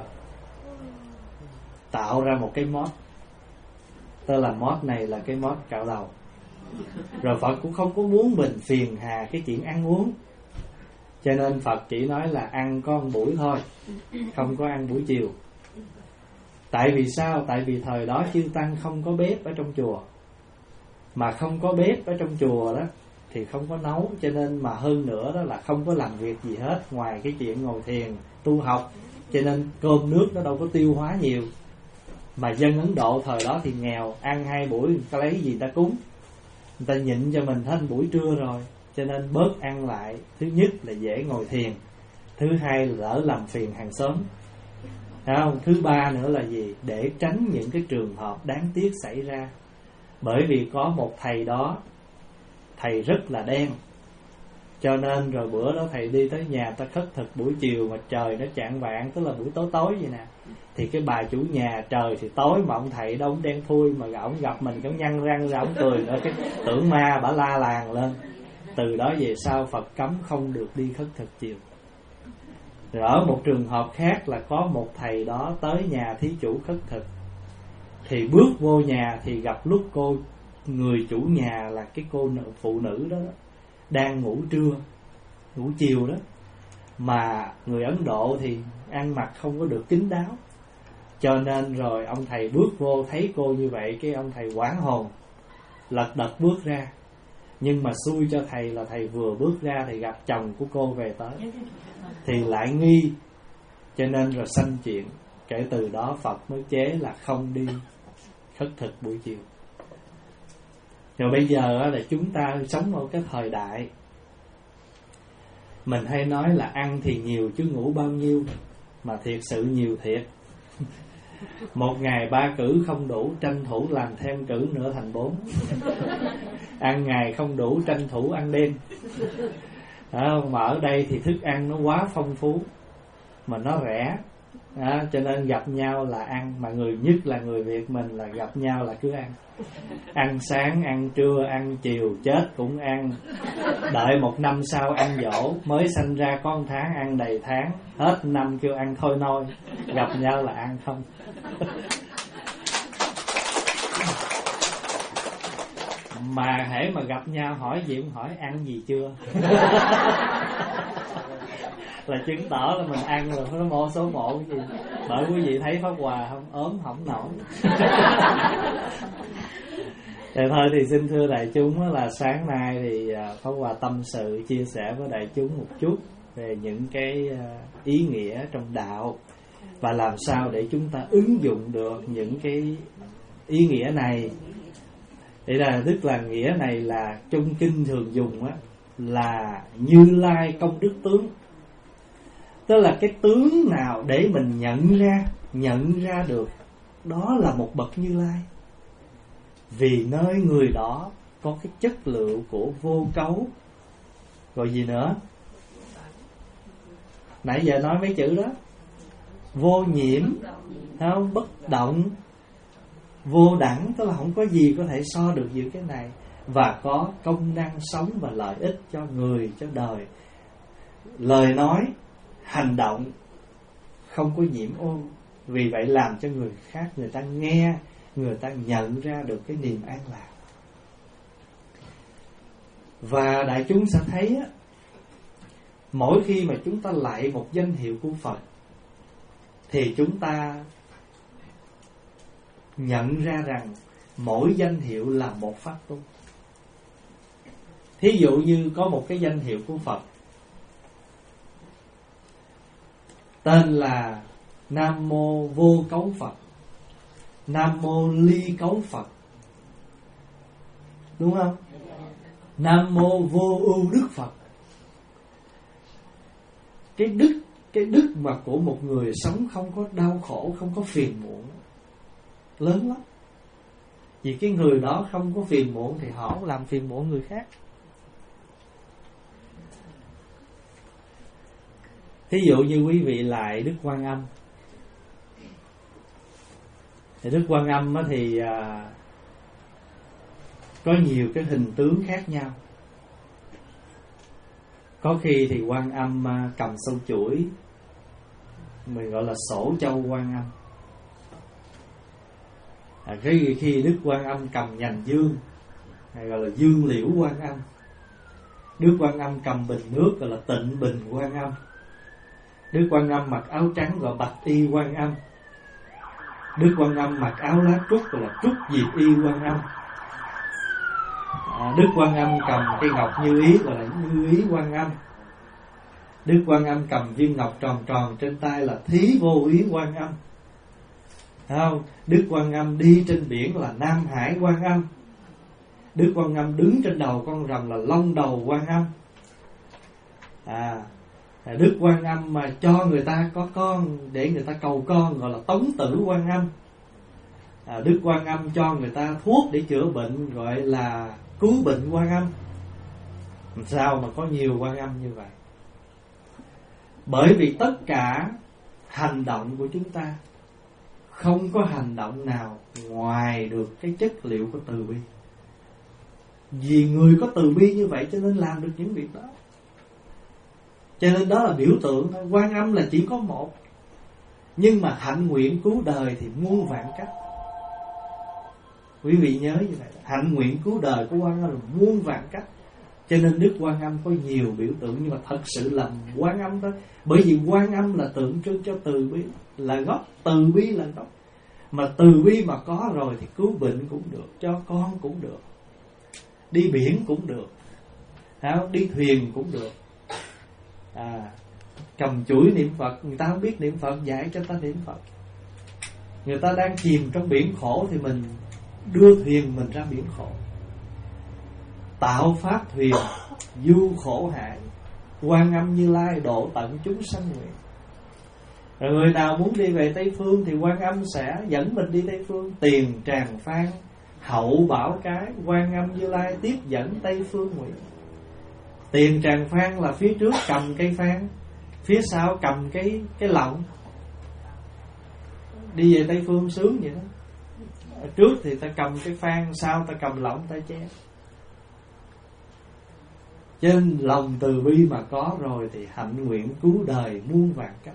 tạo ra một cái mod, tên là mod này là cái mod cạo đầu. Rồi Phật cũng không có muốn mình phiền hà cái chuyện ăn uống, cho nên Phật chỉ nói là ăn có một buổi thôi, không có ăn buổi chiều. Tại vì sao? Tại vì thời đó chư tăng không có bếp ở trong chùa, mà không có bếp ở trong chùa đó thì không có nấu, cho nên mà hơn nữa đó là không có làm việc gì hết ngoài cái chuyện ngồi thiền tu học, cho nên cơm nước nó đâu có tiêu hóa nhiều. Mà dân Ấn Độ thời đó thì nghèo, ăn hai buổi người ta lấy gì ta cúng, người ta nhịn cho mình hết buổi trưa rồi, cho nên bớt ăn lại. Thứ nhất là dễ ngồi thiền, thứ hai là lỡ làm phiền hàng xóm, thấy không? Thứ ba nữa là gì? Để tránh những cái trường hợp đáng tiếc xảy ra. Bởi vì có một thầy đó, thầy rất là đen, cho nên rồi bữa đó thầy đi tới nhà ta khất thực buổi chiều mà trời nó chạng vạng, tức là buổi tối tối vậy nè, thì cái bà chủ nhà trời thì tối mà ông thầy đâu đen thui, mà ông gặp mình ông nhăn răng ra ông cười nữa, cái tưởng ma bả la làng lên. Từ đó về sau Phật cấm không được đi khất thực chiều. Rồi ở một trường hợp khác là có một thầy đó tới nhà thí chủ khất thực, thì bước vô nhà thì gặp lúc cô người chủ nhà là cái cô nữ, phụ nữ đó, đó đang ngủ trưa, ngủ chiều đó. Mà người Ấn Độ thì ăn mặc không có được kín đáo, cho nên rồi ông thầy bước vô thấy cô như vậy, cái ông thầy hoảng hồn, lật đật bước ra. Nhưng mà xui cho thầy là thầy vừa bước ra thì gặp chồng của cô về tới, thì lại nghi, cho nên rồi sanh chuyện. Kể từ đó Phật mới chế là không đi khất thực buổi chiều. Rồi bây giờ là chúng ta sống ở cái thời đại mình hay nói là ăn thì nhiều chứ ngủ bao nhiêu, mà thiệt sự nhiều thiệt. Một ngày ba cử không đủ, tranh thủ làm thêm cử nữa thành bốn. Ăn ngày không đủ, tranh thủ ăn đêm. Đó, mà ở đây thì thức ăn nó quá phong phú, mà nó rẻ. Đó, cho nên gặp nhau là ăn. Mà người nhất là người Việt mình là gặp nhau là cứ ăn. Ăn sáng, ăn trưa, ăn chiều, chết cũng ăn. Đợi một năm sau ăn dỗ, mới sanh ra có một tháng ăn đầy tháng, hết năm kêu ăn thôi nôi. Gặp nhau là ăn không. Mà hễ mà gặp nhau hỏi gì cũng hỏi ăn gì chưa. Là chứng tỏ là mình ăn rồi, nó mô số một cái gì. Bởi quý vị thấy Pháp Hòa không, ốm không nổi. Thì thôi thì xin thưa đại chúng là sáng nay thì Pháp Hòa tâm sự chia sẻ với đại chúng một chút về những cái ý nghĩa trong đạo, và làm sao để chúng ta ứng dụng được những cái ý nghĩa này. Đây là tức là nghĩa này là trong kinh thường dùng á, là Như Lai công đức tướng. Tức là cái tướng nào để mình nhận ra, nhận ra được đó là một bậc Như Lai. Vì nơi người đó có cái chất liệu của vô cấu. Rồi gì nữa? Nãy giờ nói mấy chữ đó. Vô nhiễm, không? Bất động, vô đẳng, tức là không có gì có thể so được giữa cái này. Và có công năng sống và lợi ích cho người, cho đời. Lời nói, hành động không có nhiễm ô. Vì vậy làm cho người khác, người ta nghe, người ta nhận ra được cái niềm an lạc. Và đại chúng sẽ thấy á, mỗi khi mà chúng ta lạy một danh hiệu của Phật thì chúng ta nhận ra rằng mỗi danh hiệu là một pháp tu. Thí dụ như có một cái danh hiệu của Phật tên là Nam Mô Vô Cấu Phật, Nam Mô Ly Cấu Phật, đúng không? Nam Mô Vô Ưu Đức Phật. Cái đức, cái đức mà của một người sống không có đau khổ, không có phiền muộn lớn lắm. Vì cái người đó không có phiền muộn thì họ làm phiền muộn người khác. Thí dụ như quý vị lại Đức Quan Âm, Thì Đức Quan Âm thì à, có nhiều cái hình tướng khác nhau. Có khi thì Quan Âm à, cầm sâu chuỗi, mình gọi là sổ châu Quan Âm. À, cái khi Đức Quan Âm cầm nhành dương, này gọi là dương liễu Quan Âm. Đức Quan Âm cầm bình nước gọi là tịnh bình Quan Âm. Đức Quan Âm mặc áo trắng gọi bạch y Quan Âm. Đức Quan Âm mặc áo lá trúc gọi là trúc diệp y Quan Âm. à, Đức Quan Âm cầm cây ngọc như ý gọi là như ý Quan Âm. Đức Quan Âm cầm viên ngọc tròn tròn trên tay là thí vô ý Quan Âm. Thấy không? Đức Quan Âm đi trên biển là Nam Hải Quan Âm. Đức Quan Âm đứng trên đầu con rồng là Long Đầu Quan Âm. À, Đức Quan Âm mà cho người ta có con để người ta cầu con gọi là Tống Tử Quan Âm. à, Đức Quan Âm cho người ta thuốc để chữa bệnh gọi là Cứu Bệnh Quan Âm. Sao mà có nhiều Quan Âm như vậy? Bởi vì tất cả hành động của chúng ta không có hành động nào ngoài được cái chất liệu của từ bi. Vì người có từ bi như vậy cho nên làm được những việc đó. Cho nên đó là biểu tượng thôi. Quan Âm là chỉ có một, nhưng mà hạnh nguyện cứu đời thì muôn vạn cách. Quý vị nhớ như vậy, hạnh nguyện cứu đời của Quan Âm là muôn vạn cách. Cho nên Đức Quan Âm có nhiều biểu tượng, nhưng mà thật sự là Quan Âm thôi. Bởi vì Quan Âm là tượng trưng cho từ bi, là gốc. Từ bi là gốc. Mà từ bi mà có rồi thì cứu bệnh cũng được, cho con cũng được, đi biển cũng được, đi thuyền cũng được. À, cầm chuỗi niệm Phật, người ta không biết niệm Phật dạy cho ta niệm Phật. Người ta đang chìm trong biển khổ thì mình đưa thuyền mình ra biển khổ. Tạo pháp thuyền du khổ hại, Quan Âm Như Lai độ tận chúng sanh nguyện. Rồi người nào muốn đi về Tây Phương thì Quan Âm sẽ dẫn mình đi Tây Phương. Tiền tràng phan hậu bảo cái, Quan Âm Như Lai tiếp dẫn Tây Phương nguyện. Tiền tràng phan là phía trước cầm cây phan, phía sau cầm cái cái lọng. Đi về Tây Phương sướng vậy đó. Trước thì ta cầm cái phan, sau ta cầm lọng ta che. Trên lòng từ bi mà có rồi thì hạnh nguyện cứu đời muôn vạn cách.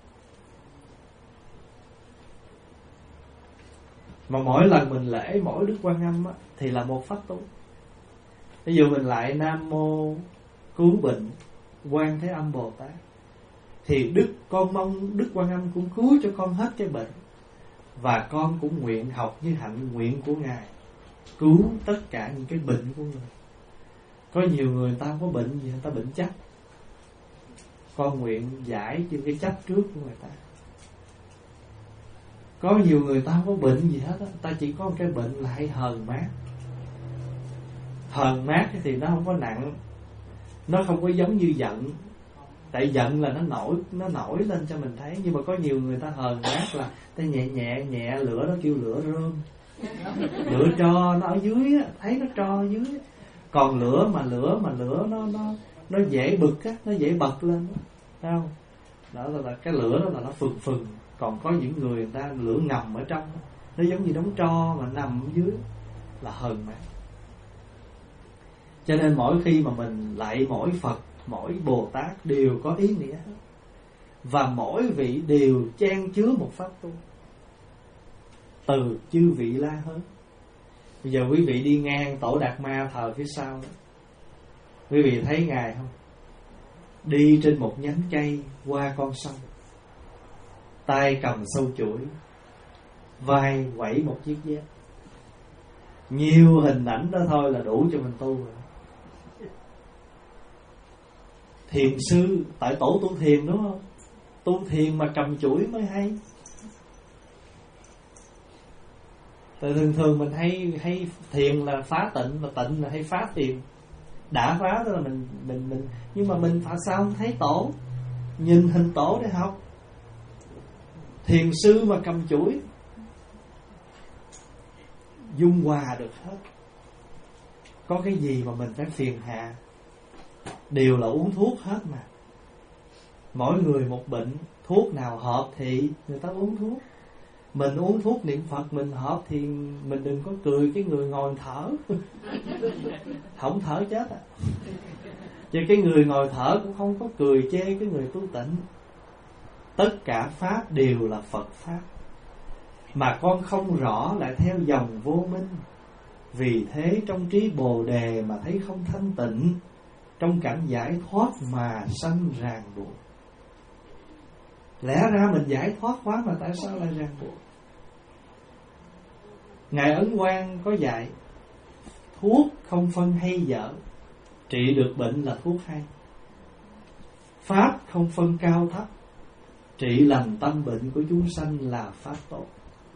Mà mỗi lần mình lễ mỗi Đức Quan Âm á, thì là một pháp tu. Ví dụ mình lại Nam Mô Cứu Bệnh Quan Thế Âm Bồ Tát, thì Đức con mong Đức Quan Âm cũng cứu cho con hết cái bệnh. Và con cũng nguyện học như hạnh nguyện của Ngài, cứu tất cả những cái bệnh của người. Có nhiều người, người ta không có bệnh gì, người ta bệnh chấp. Con nguyện giải cho cái chấp trước của người ta. Có nhiều người ta không có bệnh gì hết á, ta chỉ có một cái bệnh là hay hờn mát. Hờn mát thì nó không có nặng, nó không có giống như giận. Tại giận là nó nổi nó nổi lên cho mình thấy. Nhưng mà có nhiều người ta hờn mát là ta nhẹ nhẹ nhẹ lửa, nó kêu lửa rơm, lửa tro nó ở dưới á, thấy nó tro ở dưới. Còn lửa mà lửa mà lửa nó nó nó dễ bực á, nó dễ bật lên đó. Thấy không? Đó là, là cái lửa đó là nó phừng phừng. Còn có những người, người ta lửa ngầm ở trong, nó giống như đống tro mà nằm ở dưới, là hờn mát. Cho nên mỗi khi mà mình lạy mỗi Phật, mỗi Bồ Tát đều có ý nghĩa hết. Và mỗi vị đều chan chứa một pháp tu từ chư vị La Hớn. Bây giờ quý vị đi ngang tổ Đạt Ma thờ phía sau đó, quý vị thấy Ngài không? Đi trên một nhánh cây qua con sông, tay cầm sâu chuỗi, vai quẩy một chiếc dép. Nhiều hình ảnh đó thôi là đủ cho mình tu rồi. Thiền sư, tại tổ tu thiền đúng không? Tu thiền mà cầm chuỗi mới hay. Tại thường thường mình hay hay thiền là phá tịnh, mà tịnh là hay phá thiền. Đã phá đó là mình mình mình nhưng mà mình phải sao không thấy tổ, nhìn hình tổ để học. Thiền sư mà cầm chuỗi dung hòa được hết. Có cái gì mà mình phải phiền hà, đều là uống thuốc hết mà. Mỗi người một bệnh, thuốc nào hợp thì người ta uống thuốc. Mình uống thuốc niệm Phật, mình hợp thì mình đừng có cười cái người ngồi thở. Không thở chết à. Chứ cái người ngồi thở cũng không có cười chê cái người tu tịnh. Tất cả Pháp đều là Phật Pháp, mà con không rõ lại theo dòng vô minh. Vì thế trong trí Bồ Đề mà thấy không thanh tịnh, trong cảnh giải thoát mà sanh ràng buộc. Lẽ ra mình giải thoát quá mà tại sao lại ràng buộc? Ngài Ấn Quang có dạy thuốc không phân hay dở, trị được bệnh là thuốc hay. Pháp không phân cao thấp, trị lành tâm bệnh của chúng sanh là pháp tốt.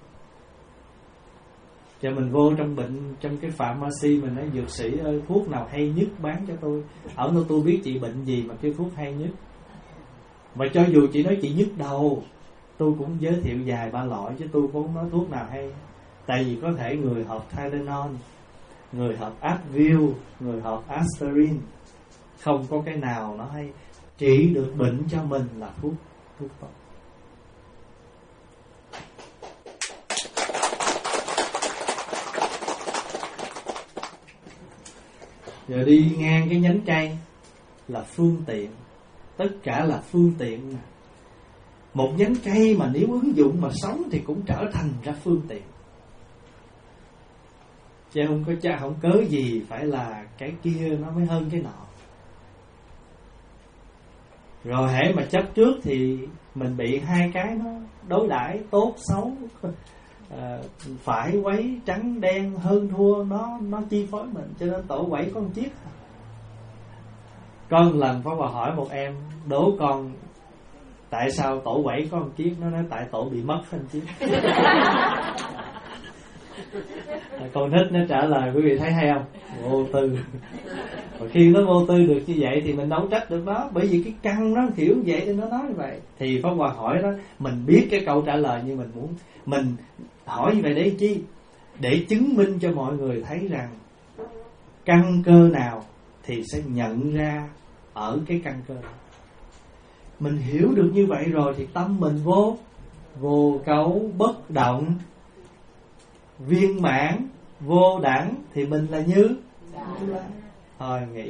Cho mình vô trong bệnh, trong cái pharmacy mình nói dược sĩ ơi, thuốc nào hay nhất bán cho tôi. Ở đâu tôi biết chị bệnh gì mà kêu thuốc hay nhất. Mà cho dù chị nói chị nhức đầu, tôi cũng giới thiệu vài ba loại, chứ tôi cũng không nói thuốc nào hay. Tại vì có thể người hợp Tylenol, người hợp Advil, người hợp Aspirin, không có cái nào nó hay. Trị được bệnh cho mình là thuốc thuốc tốt. Giờ đi ngang cái nhánh cây là phương tiện. Tất cả là phương tiện mà. Một nhánh cây mà nếu ứng dụng mà sống thì cũng trở thành ra phương tiện. Chứ không có cha không cớ gì phải là cái kia nó mới hơn cái nọ. Rồi hễ mà chấp trước thì mình bị hai cái nó đối đãi tốt xấu, à, phải quấy trắng đen hơn thua, nó nó chi phối mình. Cho nên tổ quẩy có một chiếc. Có một lần Pháp Hòa hỏi một em, đố con tại sao tổ quẩy có một chiếc. Nó nói tại tổ bị mất một chiếc. Con thích nó trả lời, quý vị thấy hay không? Vô tư. Và khi nó vô tư được như vậy thì mình đâu trách được nó. Bởi vì cái căn nó hiểu vậy nên nó nói như vậy. Thì Pháp Hòa hỏi đó, mình biết cái câu trả lời, nhưng mình muốn mình hỏi như vậy để chi? Để chứng minh cho mọi người thấy rằng căn cơ nào thì sẽ nhận ra ở cái căn cơ đó. Mình hiểu được như vậy rồi thì tâm mình vô vô cấu bất động, viên mãn vô đẳng, thì mình là Như Lai. Thôi nghỉ.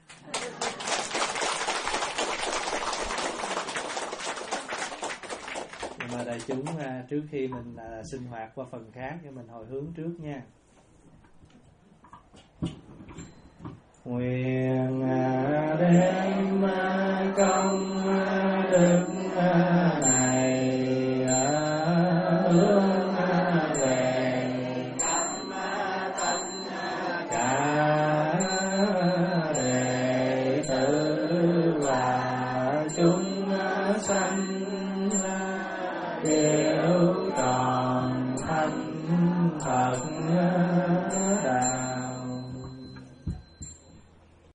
Nhưng mà đại chúng, trước khi mình sinh hoạt qua phần khác, cho mình hồi hướng trước nha. Nguyện đem công đức